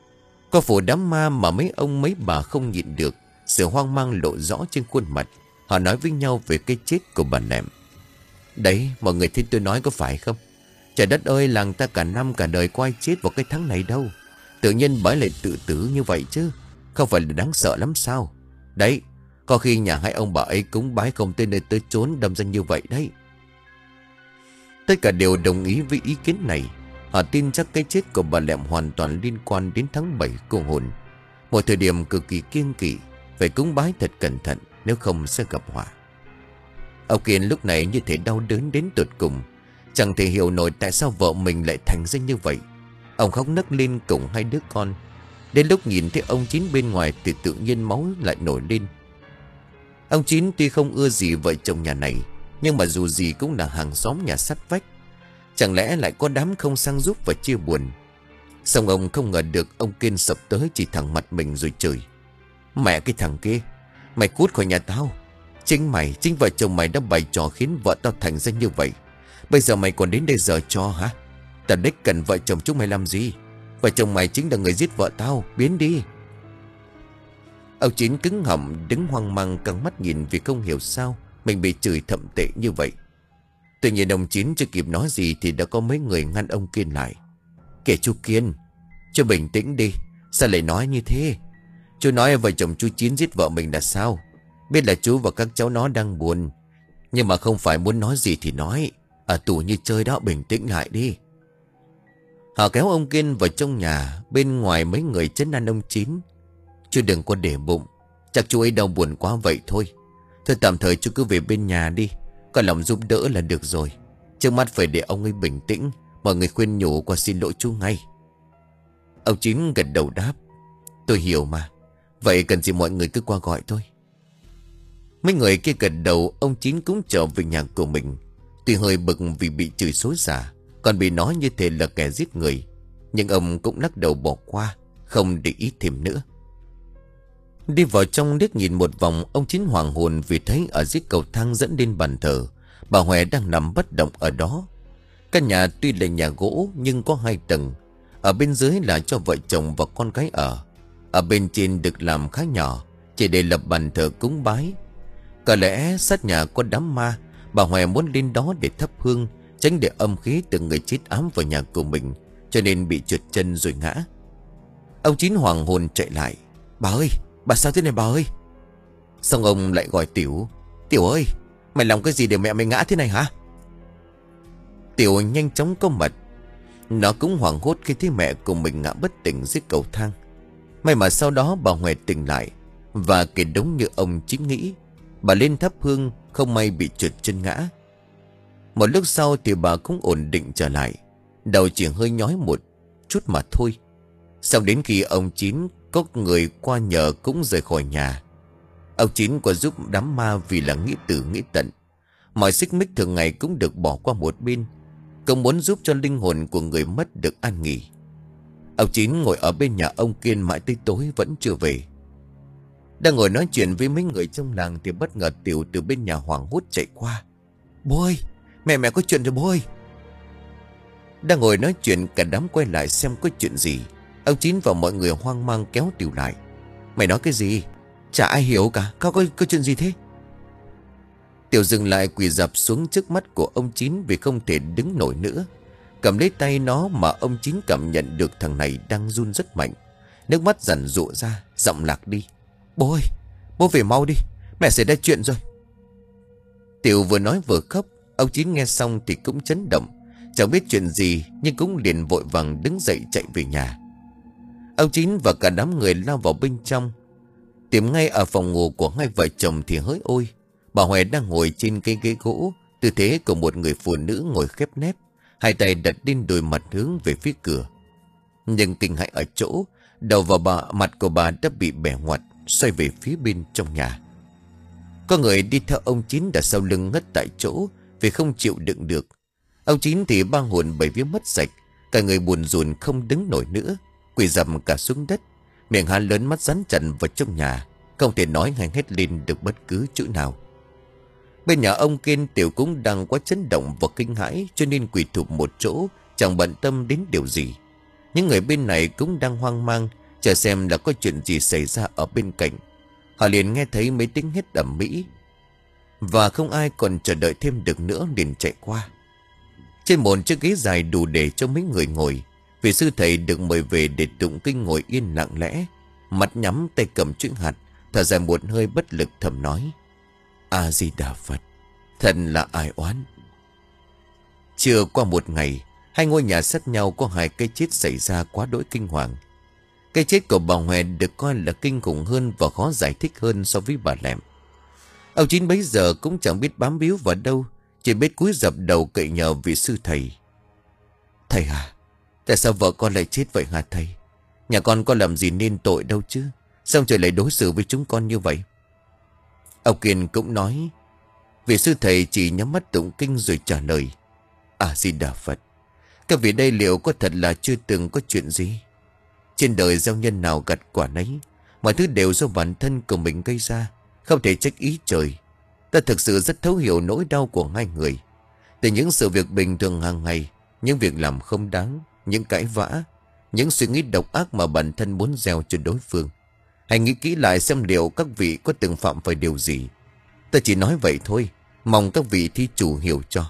Qua phủ đám ma mà mấy ông mấy bà không nhịn được, sự hoang mang lộ rõ trên khuôn mặt. Họ nói với nhau về cái chết của bà Lẹm. Đấy, mọi người thấy tôi nói có phải không? Trời đất ơi, làng ta cả năm cả đời có ai chết vào cái tháng này đâu. Tự nhiên bà lại tự tử như vậy chứ. Không phải là đáng sợ lắm sao? Đấy, có khi nhà hai ông bà ấy cúng bái không tới nơi tới chốn đâm ra như vậy đấy. Tất cả đều đồng ý với ý kiến này. Họ tin chắc cái chết của bà Lẹm hoàn toàn liên quan đến tháng bảy cô hồn. Một thời điểm cực kỳ kiêng kỵ, phải cúng bái thật cẩn thận, nếu không sẽ gặp họa. Ông Kiên lúc này như thể đau đớn đến tột cùng. Chẳng thể hiểu nổi tại sao vợ mình lại thành ra như vậy. Ông khóc nấc lên cùng hai đứa con. Đến lúc nhìn thấy ông Chín bên ngoài thì tự nhiên máu lại nổi lên. Ông Chín tuy không ưa gì vợ chồng nhà này, nhưng mà dù gì cũng là hàng xóm nhà sát vách. Chẳng lẽ lại có đám không sang giúp và chia buồn. Xong ông không ngờ được ông Kiên sập tới chỉ thẳng mặt mình rồi chửi. Mẹ cái thằng kia, mày cút khỏi nhà tao. Chính mày, chính vợ chồng mày đã bày trò khiến vợ tao thành ra như vậy. Bây giờ mày còn đến đây giở trò hả? Tao đích cần vợ chồng chúng mày làm gì? Vợ chồng mày chính là người giết vợ tao, biến đi. Ông Chín cứng họng đứng hoang mang căng mắt nhìn vì không hiểu sao mình bị chửi thậm tệ như vậy. Tuy nhiên ông Chín chưa kịp nói gì thì đã có mấy người ngăn ông Kiên lại. Kể chú Kiên, chú bình tĩnh đi, sao lại nói như thế? Chú nói vợ chồng chú Chín giết vợ mình là sao? Biết là chú và các cháu nó đang buồn, nhưng mà không phải muốn nói gì thì nói. Ở tù như chơi đó, bình tĩnh lại đi. Họ kéo ông Kiên vào trong nhà. Bên ngoài mấy người trấn an ông Chín. Chú đừng có để bụng, chắc chú ấy đau buồn quá vậy thôi. Thôi tạm thời chú cứ về bên nhà đi, có lòng giúp đỡ là được rồi. Trước mắt phải để ông ấy bình tĩnh. Mọi người khuyên nhủ qua xin lỗi chú ngay. Ông Chín gật đầu đáp. Tôi hiểu mà. Vậy cần gì mọi người cứ qua gọi thôi. Mấy người kia gật đầu. Ông Chín cũng trở về nhà của mình. Tuy hơi bực vì bị chửi xối xả, còn bị nói như thế là kẻ giết người, nhưng ông cũng lắc đầu bỏ qua, không để ý thêm nữa. Đi vào trong liếc nhìn một vòng, ông Chín hoàng hồn vì thấy ở dưới cầu thang dẫn lên bàn thờ, bà Huệ đang nằm bất động ở đó. Căn nhà tuy là nhà gỗ nhưng có hai tầng. Ở bên dưới là cho vợ chồng và con gái ở. Ở bên trên được làm khá nhỏ, chỉ để lập bàn thờ cúng bái. Có lẽ sát nhà có đám ma, bà Huệ muốn lên đó để thắp hương, tránh để âm khí từ người chết ám vào nhà của mình, cho nên bị trượt chân rồi ngã. Ông Chín hoàng hồn chạy lại. Bà ơi, bà sao thế này bà ơi? Xong ông lại gọi Tiểu. Tiểu ơi, mày làm cái gì để mẹ mày ngã thế này hả? Tiểu nhanh chóng có mặt. Nó cũng hoảng hốt khi thấy mẹ của mình ngã bất tỉnh dưới cầu thang. May mà sau đó bà Huệ tỉnh lại, và kể đúng như ông Chín nghĩ, bà lên thắp hương, không may bị trượt chân ngã. Một lúc sau thì bà cũng ổn định trở lại, đầu chỉ hơi nhói một chút mà thôi. Sau đến khi ông Chín có người qua nhờ cũng rời khỏi nhà. Ông Chín qua giúp đám ma vì là nghĩ tử nghĩ tận. Mọi xích mích thường ngày cũng được bỏ qua một bên, cũng muốn giúp cho linh hồn của người mất được an nghỉ. Ông Chín ngồi ở bên nhà ông Kiên mãi tới tối vẫn chưa về. Đang ngồi nói chuyện với mấy người trong làng thì bất ngờ Tiểu từ bên nhà hoảng hốt chạy qua. Bố ơi, mẹ mẹ có chuyện rồi bố ơi. Đang ngồi nói chuyện cả đám quay lại xem có chuyện gì. Ông Chín và mọi người hoang mang kéo Tiểu lại. Mày nói cái gì? Chả ai hiểu cả, có, có, có chuyện gì thế? Tiểu dừng lại quỳ dạp xuống trước mắt của ông Chín vì không thể đứng nổi nữa. Cầm lấy tay nó mà ông Chín cảm nhận được thằng này đang run rất mạnh. Nước mắt giàn rụa ra, giọng lạc đi. Bố ơi, bố về mau đi, mẹ xảy ra chuyện rồi. Tiểu vừa nói vừa khóc. Ông Chín nghe xong thì cũng chấn động, chẳng biết chuyện gì nhưng cũng liền vội vàng đứng dậy chạy về nhà. Ông Chín và cả đám người lao vào bên trong. Tìm ngay ở phòng ngủ của hai vợ chồng thì hỡi ôi, bà Huệ đang ngồi trên cây ghế gỗ, tư thế của một người phụ nữ ngồi khép nép, hai tay đặt lên đôi mặt hướng về phía cửa. Nhưng kinh hãi ở chỗ đầu và bà mặt của bà đã bị bẻ ngoặt, xoay về phía bên trong nhà. Có người đi theo ông Chín đã sau lưng ngất tại chỗ vì không chịu đựng được. Ông Chín thì ba hồn bảy vía mất sạch, cả người buồn rùn không đứng nổi nữa, quỳ dầm cả xuống đất, miệng há lớn mắt rắn chặt vào trong nhà, không thể nói hay hét lên được bất cứ chữ nào. Bên nhà ông Kiên, Tiểu cũng đang quá chấn động và kinh hãi cho nên quỳ thụp một chỗ, chẳng bận tâm đến điều gì. Những người bên này cũng đang hoang mang, chờ xem là có chuyện gì xảy ra ở bên cạnh. Họ liền nghe thấy mấy tiếng hét ầm ĩ. và không ai còn chờ đợi thêm được nữa liền chạy qua. Trên một chiếc ghế dài đủ để cho mấy người ngồi, vị sư thầy được mời về để tụng kinh ngồi yên lặng lẽ, mắt nhắm tay cầm chữ hạt, thở dài một hơi bất lực thầm nói: A Di Đà Phật, thần là ai oán. Chưa qua một ngày, hai ngôi nhà sát nhau có hai cái chết xảy ra quá đỗi kinh hoàng. Cái chết của bà Huệ được coi là kinh khủng hơn và khó giải thích hơn so với bà Lẹm. Ông Chín bấy giờ cũng chẳng biết bám víu vào đâu, chỉ biết cúi dập đầu cậy nhờ vị sư thầy. Thầy à, tại sao vợ con lại chết vậy hả thầy? Nhà con có làm gì nên tội đâu chứ, sao trời lại đối xử với chúng con như vậy? Ông Kiên cũng nói. Vị sư thầy chỉ nhắm mắt tụng kinh rồi trả lời: A Di Đà Phật, các vị đây liệu có thật là chưa từng có chuyện gì? Trên đời gieo nhân nào gặt quả nấy, mọi thứ đều do bản thân của mình gây ra, không thể trách ý trời. Ta thực sự rất thấu hiểu nỗi đau của hai người. Từ những sự việc bình thường hàng ngày, những việc làm không đáng, những cãi vã, những suy nghĩ độc ác mà bản thân muốn gieo cho đối phương. Hãy nghĩ kỹ lại xem liệu các vị có từng phạm phải điều gì. Ta chỉ nói vậy thôi, mong các vị thí chủ hiểu cho.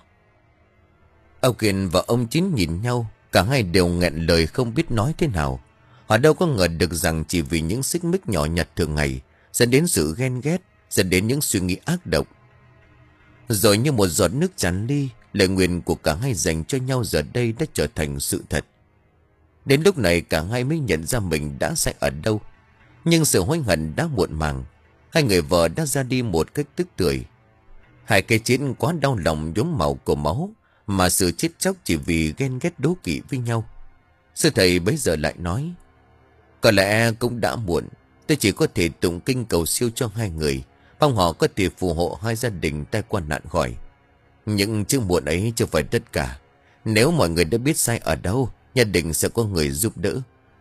Ông Kiên và ông Chín nhìn nhau, cả hai đều nghẹn lời không biết nói thế nào. Họ đâu có ngờ được rằng chỉ vì những xích mích nhỏ nhặt thường ngày dẫn đến sự ghen ghét, dẫn đến những suy nghĩ ác độc. Rồi như một giọt nước tràn ly, lời nguyền của cả hai dành cho nhau giờ đây đã trở thành sự thật. Đến lúc này cả hai mới nhận ra mình đã sai ở đâu. Nhưng sự hối hận đã muộn màng. Hai người vợ đã ra đi một cách tức tưởi. Hai cái chết quá đau lòng nhuốm màu của máu, mà sự chết chóc chỉ vì ghen ghét đố kỵ với nhau. Sư thầy bấy giờ lại nói: Có lẽ cũng đã muộn. Tôi chỉ có thể tụng kinh cầu siêu cho hai người, mong họ có thể phù hộ hai gia đình tai qua nạn khỏi. Nhưng chữ muộn ấy chưa phải tất cả. Nếu mọi người đã biết sai ở đâu, gia đình sẽ có người giúp đỡ.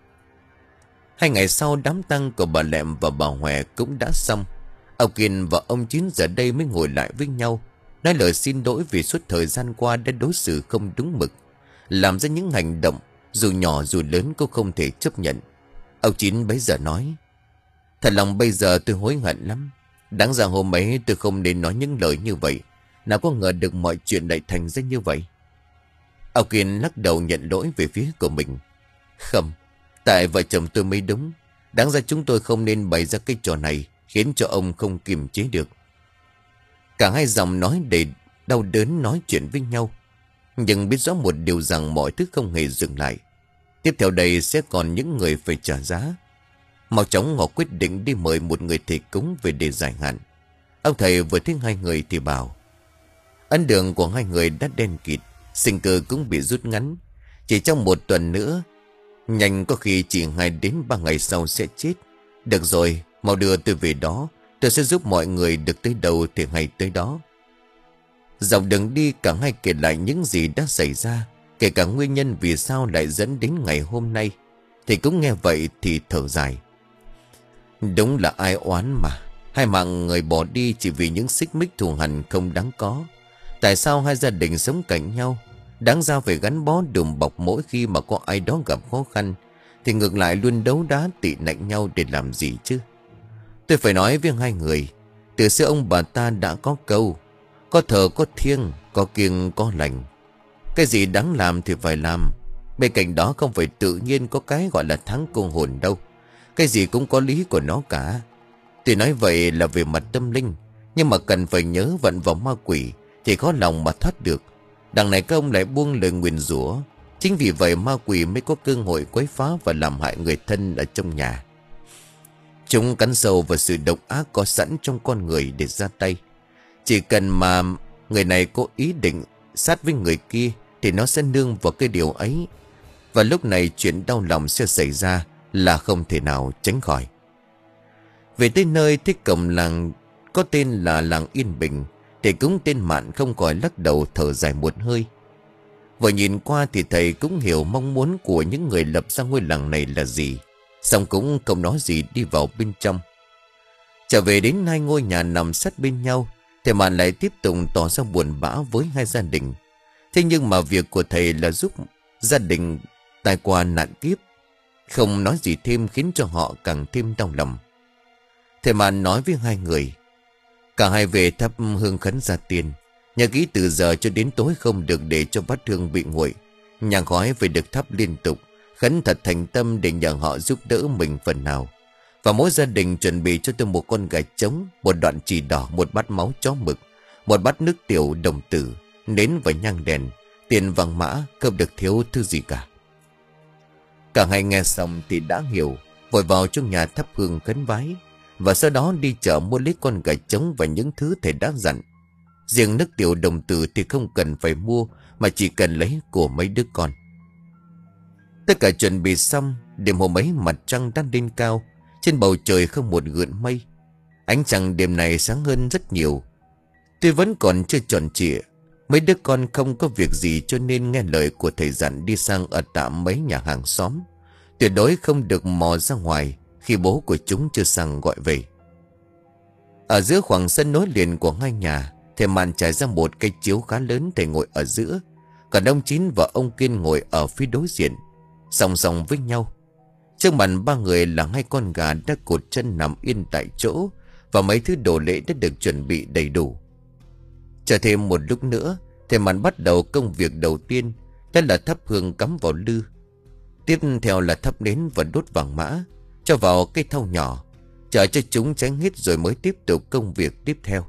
Hai ngày sau, đám tang của bà Lẹm và bà Huệ cũng đã xong. Ông Kiên và ông Chín giờ đây mới ngồi lại với nhau, nói lời xin lỗi vì suốt thời gian qua đã đối xử không đúng mực, làm ra những hành động dù nhỏ dù lớn cũng không thể chấp nhận. Ông Chín bấy giờ nói: Thật lòng bây giờ tôi hối hận lắm. Đáng ra hôm ấy tôi không nên nói những lời như vậy. Nào có ngờ được mọi chuyện lại thành ra như vậy. Ông Kiên lắc đầu nhận lỗi về phía của mình: Không, tại vợ chồng tôi mới đúng. Đáng ra chúng tôi không nên bày ra cái trò này, khiến cho ông không kiềm chế được. Cả hai dòng nói để đau đớn nói chuyện với nhau, nhưng biết rõ một điều rằng mọi thứ không hề dừng lại. Tiếp theo đây sẽ còn những người phải trả giá. Mau chóng họ quyết định đi mời một người thầy cúng về để giải hạn. Ông thầy vừa thấy hai người thì bảo: Ấn đường của hai người đã đen kịt, sinh cơ cũng bị rút ngắn. Chỉ trong một tuần nữa, nhanh có khi chỉ hai đến ba ngày sau sẽ chết. Được rồi, mau đưa tôi về đó. Tôi sẽ giúp mọi người được tới đâu thì hay tới đó. Dọc đường đi cả hai kể lại những gì đã xảy ra, kể cả nguyên nhân vì sao lại dẫn đến ngày hôm nay. Thì cũng nghe vậy thì thở dài. Đúng là ai oán mà. Hai mạng người bỏ đi chỉ vì những xích mích thù hằn không đáng có. Tại sao hai gia đình sống cạnh nhau, đáng ra phải gắn bó đùm bọc mỗi khi mà có ai đó gặp khó khăn, thì ngược lại luôn đấu đá tị nạnh nhau để làm gì chứ? Tôi phải nói với hai người, từ xưa ông bà ta đã có câu: có thờ có thiêng, có kiêng có lành. Cái gì đáng làm thì phải làm. Bên cạnh đó không phải tự nhiên có cái gọi là thắng cô hồn đâu. Cái gì cũng có lý của nó cả. Tôi nói vậy là về mặt tâm linh, nhưng mà cần phải nhớ vận vào ma quỷ thì khó lòng mà thoát được. Đằng này các ông lại buông lời nguyền rủa. Chính vì vậy ma quỷ mới có cơ hội quấy phá và làm hại người thân ở trong nhà. Chúng cắn sâu vào sự độc ác có sẵn trong con người để ra tay. Chỉ cần mà người này có ý định sát với người kia thì nó sẽ nương vào cái điều ấy. Và lúc này chuyện đau lòng sẽ xảy ra là không thể nào tránh khỏi. Về tới nơi thích cổng làng có tên là làng Yên Bình, thì cũng tên Mạn không khỏi lắc đầu thở dài một hơi. Vừa nhìn qua thì thầy cũng hiểu mong muốn của những người lập ra ngôi làng này là gì, xong cũng không nói gì đi vào bên trong. Trở về đến hai ngôi nhà nằm sát bên nhau, thầy Mạn lại tiếp tục tỏ ra buồn bã với hai gia đình. Thế nhưng mà việc của thầy là giúp gia đình tai qua nạn kiếp, không nói gì thêm khiến cho họ càng thêm đau lòng. Thầy Mạn nói với hai người: Cả hai về thắp hương khấn gia tiền. Nhớ kỹ từ giờ cho đến tối không được để cho bát hương bị nguội. Nhang khói phải được thắp liên tục, khấn thật thành tâm để nhờ họ giúp đỡ mình phần nào. Và mỗi gia đình chuẩn bị cho tôi một con gà trống, một đoạn chì đỏ, một bát máu chó mực, một bát nước tiểu đồng tử, nến và nhang đèn, tiền vàng mã, không được thiếu thứ gì cả. Cả hai nghe xong thì đã hiểu, vội vào trong nhà thắp hương khấn vái, và sau đó đi chợ mua lấy con gà trống và những thứ thầy đã dặn. Riêng nước tiểu đồng tử thì không cần phải mua, mà chỉ cần lấy của mấy đứa con. Tất cả chuẩn bị xong, đêm hôm ấy mặt trăng đang lên cao, trên bầu trời không một gợn mây. Ánh trăng đêm này sáng hơn rất nhiều. Tuy vẫn còn chưa tròn trịa, mấy đứa con không có việc gì cho nên nghe lời của thầy dặn đi sang ở tạm mấy nhà hàng xóm. Tuyệt đối không được mò ra ngoài khi bố của chúng chưa sang gọi về. Ở giữa khoảng sân nối liền của hai nhà, thầy Mạn trải ra một cây chiếu khá lớn, thầy ngồi ở giữa, còn ông Chín và ông Kiên ngồi ở phía đối diện, song song với nhau. Trước mặt ba người là hai con gà đã cột chân nằm yên tại chỗ, và mấy thứ đồ lễ đã được chuẩn bị đầy đủ. Chờ thêm một lúc nữa, thầy Mạn bắt đầu công việc đầu tiên, đó là thắp hương cắm vào lư. Tiếp theo là thắp nến và đốt vàng mã, cho vào cây thau nhỏ, chờ cho chúng cháy hết rồi mới tiếp tục công việc tiếp theo.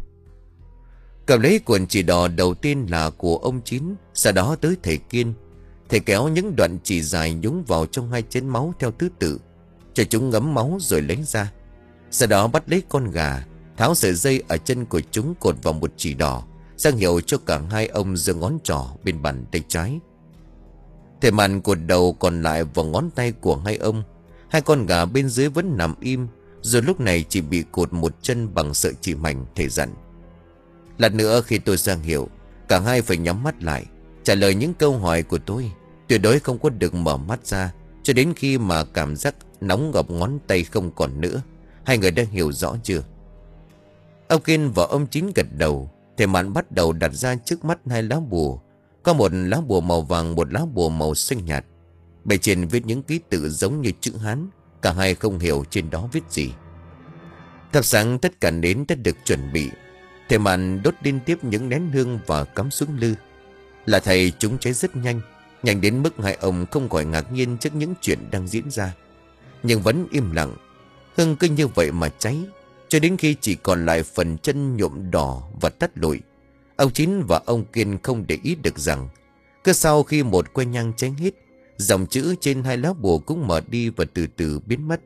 Cầm lấy cuộn chỉ đỏ đầu tiên là của ông Chín, sau đó tới thầy Kiên. Thầy kéo những đoạn chỉ dài nhúng vào trong hai chén máu theo thứ tự, cho chúng ngấm máu rồi lấy ra. Sau đó bắt lấy con gà, tháo sợi dây ở chân của chúng cột vào một chỉ đỏ, ra hiệu cho cả hai ông giơ ngón trỏ bên bàn tay trái. Thầy Mạn cột đầu còn lại vào ngón tay của hai ông. Hai con gà bên dưới vẫn nằm im, rồi lúc này chỉ bị cột một chân bằng sợi chỉ mảnh. Thầy dặn: lát nữa khi tôi ra hiệu, cả hai phải nhắm mắt lại, trả lời những câu hỏi của tôi. Tuyệt đối không có được mở mắt ra cho đến khi mà cảm giác nóng ngọc ngón tay không còn nữa. Hai người đã hiểu rõ chưa? Ông Kiên và ông Chín gật đầu. Thầy Mạn bắt đầu đặt ra trước mắt hai lá bùa. Có một lá bùa màu vàng, một lá bùa màu xanh nhạt. Bề trên viết những ký tự giống như chữ Hán. Cả hai không hiểu trên đó viết gì. Thắp sáng tất cả nến đã được chuẩn bị. Thầy Mạn đốt liên tiếp những nén hương và cắm xuống lư. Là thầy, chúng cháy rất nhanh, nhanh đến mức hai ông không khỏi ngạc nhiên trước những chuyện đang diễn ra. Nhưng vẫn im lặng. Hương cứ như vậy mà cháy, cho đến khi chỉ còn lại phần chân nhuộm đỏ và tắt lụi. Ông Chín và ông Kiên không để ý được rằng, cứ sau khi một que nhang cháy hết, dòng chữ trên hai lá bùa cũng mở đi và từ từ biến mất.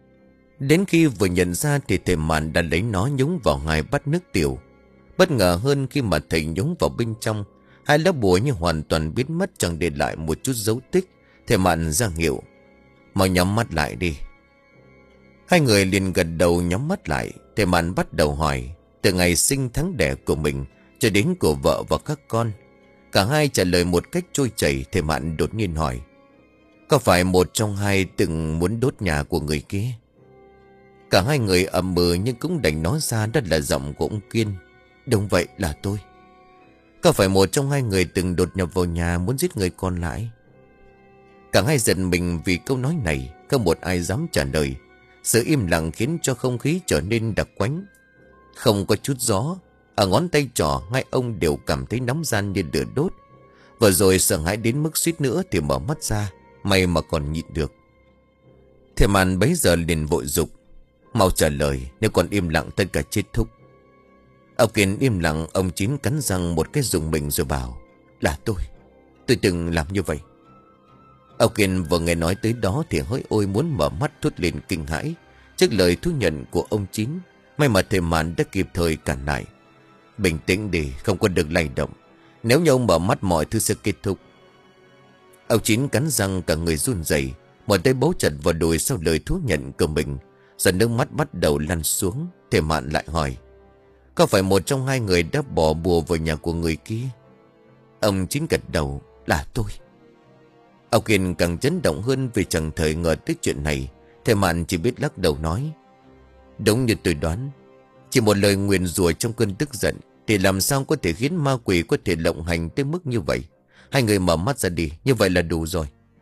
Đến khi vừa nhận ra thì thầy Mạn đã lấy nó nhúng vào hai bát nước tiểu. Bất ngờ hơn khi mà thầy nhúng vào bên trong, hai lá bùa như hoàn toàn biến mất, chẳng để lại một chút dấu tích. Thầy Mạn ra hiệu: mau nhắm mắt lại đi. Hai người liền gật đầu nhắm mắt lại. Thầy Mạn bắt đầu hỏi từ ngày sinh tháng đẻ của mình cho đến của vợ và các con. Cả hai trả lời một cách trôi chảy. Thầy Mạn đột nhiên hỏi: có phải một trong hai từng muốn đốt nhà của người kia? Cả hai người ậm ừ nhưng cũng đành nói ra đó là giọng của ông Kiên: đúng vậy, là tôi. Có phải một trong hai người từng đột nhập vào nhà muốn giết người còn lại? Cả hai giận mình vì câu nói này, không một ai dám trả lời. Sự im lặng khiến cho không khí trở nên đặc quánh. Không có chút gió. Ở ngón tay trỏ hai ông đều cảm thấy nóng ran như lửa đốt. Vừa rồi sợ hãi đến mức suýt nữa thì mở mắt ra. May mà còn nhịn được. Thầy Mạn bấy giờ liền vội dục: mau trả lời, nếu còn im lặng tất cả chết thúc. Ông Kiên im lặng. Ông Chín cắn răng một cái rùng mình rồi bảo: là tôi, tôi từng làm như vậy. Ông Kiên vừa nghe nói tới đó thì hỡi ôi muốn mở mắt thốt lên kinh hãi trước lời thú nhận của ông Chín. May mà thầy Mạn đã kịp thời cản lại: bình tĩnh đi, không có được lay động. Nếu như ông mở mắt mọi thứ sẽ kết thúc. Ông Chín cắn răng cả người run rẩy, một tay bấu chặt vào đùi sau lời thú nhận của mình. Rồi nước mắt bắt đầu lăn xuống. Thầy Mạn lại hỏi: có phải một trong hai người đã bỏ bùa vào nhà của người kia? Ông Chín gật đầu: là tôi. Ông Kiên càng chấn động hơn vì chẳng thể ngờ tới chuyện này. Thầy Mạn chỉ biết lắc đầu nói: đúng như tôi đoán. Chỉ một lời nguyền rủa trong cơn tức giận thì làm sao có thể khiến ma quỷ có thể lộng hành tới mức như vậy. Hai người mở mắt ra đi, như vậy là đủ rồi.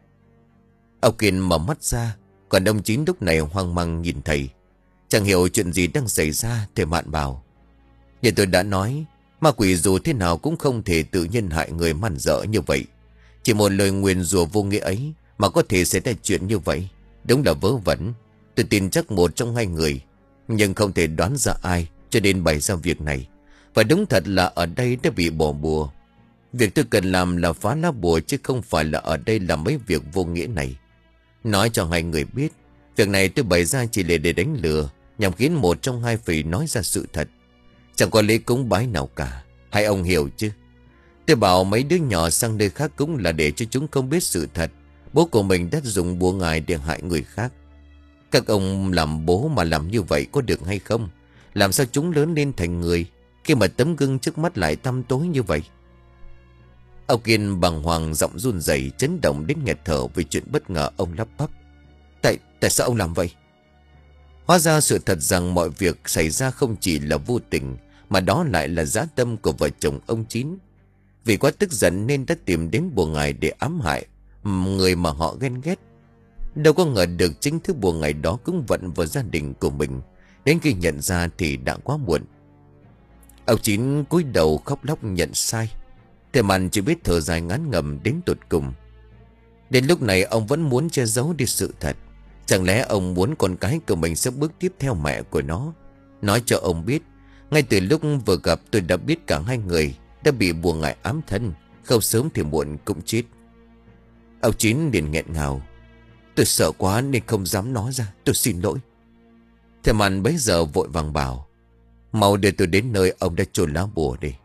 Ông Kiên mở mắt ra, còn ông Chín lúc này hoang mang nhìn thầy. Chẳng hiểu chuyện gì đang xảy ra. Thầy Mạn bảo: Như tôi đã nói, ma quỷ dù thế nào cũng không thể tự nhiên hại người man dợ như vậy. Chỉ một lời nguyền rủa vô nghĩa ấy mà có thể xảy ra chuyện như vậy, đúng là vớ vẩn. Tôi tin chắc một trong hai người, nhưng không thể đoán ra ai, cho nên bày ra việc này. Và đúng thật là ở đây đã bị bỏ bùa. Việc tôi cần làm là phá lá bùa, chứ không phải là ở đây làm mấy việc vô nghĩa này. Nói cho hai người biết, việc này tôi bày ra chỉ là để đánh lừa, nhằm khiến một trong hai phải nói ra sự thật. Chẳng có lễ cúng bái nào cả. Hai ông hiểu chứ? Tôi bảo mấy đứa nhỏ sang nơi khác cũng là để cho chúng không biết sự thật. Bố của mình đã dùng bùa ngài để hại người khác. Các ông làm bố mà làm như vậy có được hay không? Làm sao chúng lớn lên thành người khi mà tấm gương trước mắt lại tăm tối như vậy? Ông Kiên bàng hoàng, giọng run rẩy, chấn động đến nghẹt thở vì chuyện bất ngờ. Ông lắp bắp: Tại, tại sao ông làm vậy? Hóa ra sự thật rằng mọi việc xảy ra không chỉ là vô tình, mà đó lại là dã tâm của vợ chồng ông Chín. Vì quá tức giận nên đã tìm đến bùa ngài để ám hại người mà họ ghen ghét. Đâu có ngờ được chính thứ bùa ngài đó cũng vận vào gia đình của mình. Đến khi nhận ra thì đã quá muộn. Ông Chín cúi đầu khóc lóc nhận sai. Thầy Màn chỉ biết thở dài ngán ngẩm đến tột cùng. Đến lúc này ông vẫn muốn che giấu đi sự thật. Chẳng lẽ ông muốn con cái của mình sẽ bước tiếp theo mẹ của nó? Nói cho ông biết, ngay từ lúc vừa gặp tôi đã biết cả hai người đã bị bùa ngải ám thân, không sớm thì muộn cũng chết. Ông Chín liền nghẹn ngào: Tôi sợ quá nên không dám nói ra, tôi xin lỗi. Thầy Màn bấy giờ vội vàng bảo: Mau đưa tôi đến nơi ông đã chôn lá bùa đi.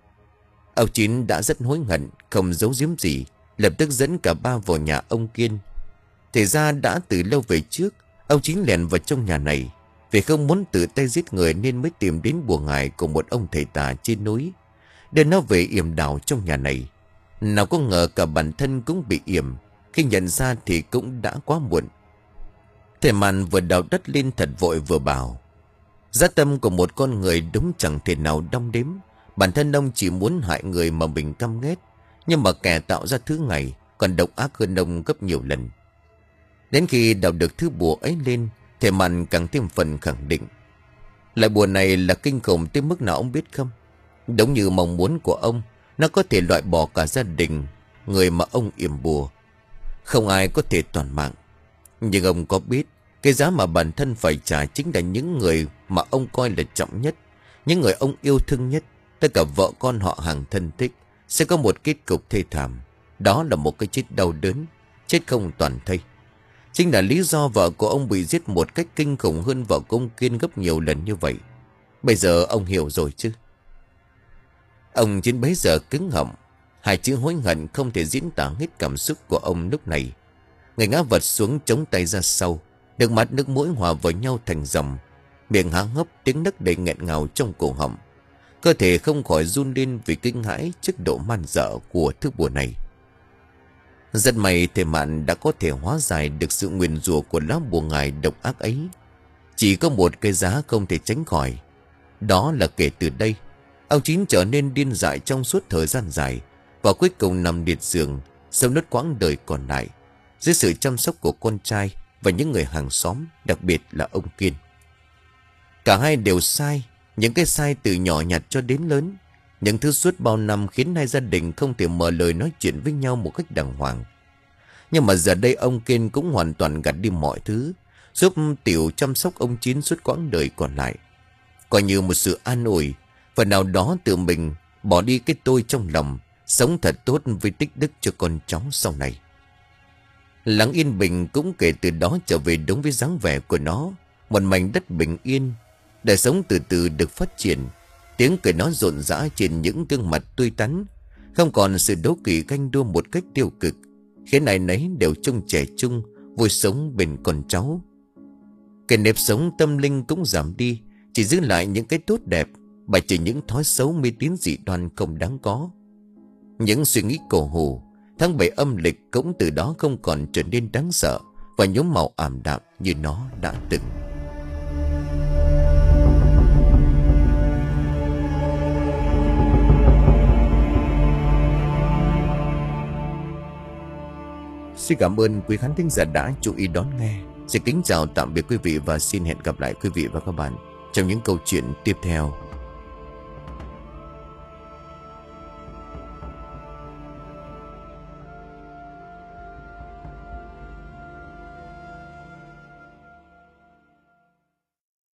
Ông Chín đã rất hối hận, không giấu giếm gì, lập tức dẫn cả ba vào nhà ông Kiên. Thì ra đã từ lâu về trước, ông Chín lẻn vào trong nhà này. Vì không muốn tự tay giết người nên mới tìm đến bùa ngải của một ông thầy tà trên núi, để nó về yểm đảo trong nhà này. Nào có ngờ cả bản thân cũng bị yểm. Khi nhận ra thì cũng đã quá muộn. Thầy Màn vừa đào đất lên thật vội vừa bảo: Dã tâm của một con người đúng chẳng thể nào đong đếm. Bản thân ông chỉ muốn hại người mà mình căm ghét, nhưng mà kẻ tạo ra thứ này còn độc ác hơn ông gấp nhiều lần. Đến khi đào được thứ bùa ấy lên, thầy Màn càng thêm phần khẳng định. Loại bùa này là kinh khủng tới mức nào ông biết không? Đúng như mong muốn của ông, nó có thể loại bỏ cả gia đình người mà ông yểm bùa. Không ai có thể toàn mạng. Nhưng ông có biết, cái giá mà bản thân phải trả chính là những người mà ông coi là trọng nhất, những người ông yêu thương nhất, tất cả vợ con họ hàng thân thích, sẽ có một kết cục thê thảm. Đó là một cái chết đau đớn, chết không toàn thây. Chính là lý do vợ của ông bị giết một cách kinh khủng hơn vợ của ông Kiên gấp nhiều lần như vậy. Bây giờ ông hiểu rồi chứ? Ông Chín bấy giờ cứng họng. Hai chữ hối hận không thể diễn tả hết cảm xúc của ông lúc này. Người ngã vật xuống chống tay ra sau, nước mắt nước mũi hòa vào nhau thành dòng. Miệng há hốc, tiếng nấc đầy nghẹn ngào trong cổ họng. Cơ thể không khỏi run lên vì kinh hãi trước độ man dợ của thứ bùa này. Rất may thầy Mạn đã có thể hóa giải được sự nguyền rủa của lá bùa ngải độc ác ấy. Chỉ có một cái giá không thể tránh khỏi. Đó là kể từ đây, ông Chín trở nên điên dại trong suốt thời gian dài, và cuối cùng nằm liệt giường, sống nốt quãng đời còn lại dưới sự chăm sóc của con trai và những người hàng xóm, đặc biệt là ông Kiên. Cả hai đều sai, những cái sai từ nhỏ nhặt cho đến lớn, những thứ suốt bao năm khiến hai gia đình không thể mở lời nói chuyện với nhau một cách đàng hoàng. Nhưng mà giờ đây ông Kiên cũng hoàn toàn gạt đi mọi thứ, giúp Tiểu chăm sóc ông Chín suốt quãng đời còn lại, coi như một sự an ủi, và nào đó tự mình bỏ đi cái tôi trong lòng, sống thật tốt với tích đức cho con cháu sau này. Làng yên bình cũng kể từ đó trở về đúng với dáng vẻ của nó, một mảnh đất bình yên. Đời sống từ từ được phát triển, tiếng cười nói rộn rã trên những gương mặt tươi tắn, không còn sự đố kỵ ganh đua một cách tiêu cực, khiến ai nấy đều trông trẻ trung, vui sống bên con cháu. Cái nếp sống tâm linh cũng giảm đi, chỉ giữ lại những cái tốt đẹp, bài trừ những thói xấu mê tín dị đoan không đáng có. Những suy nghĩ cổ hủ, tháng bảy âm lịch cũng từ đó không còn trở nên đáng sợ và nhuốm màu ảm đạm như nó đã từng. Xin cảm ơn quý khán thính giả đã chú ý đón nghe. Xin kính chào tạm biệt quý vị và xin hẹn gặp lại quý vị và các bạn trong những câu chuyện tiếp theo.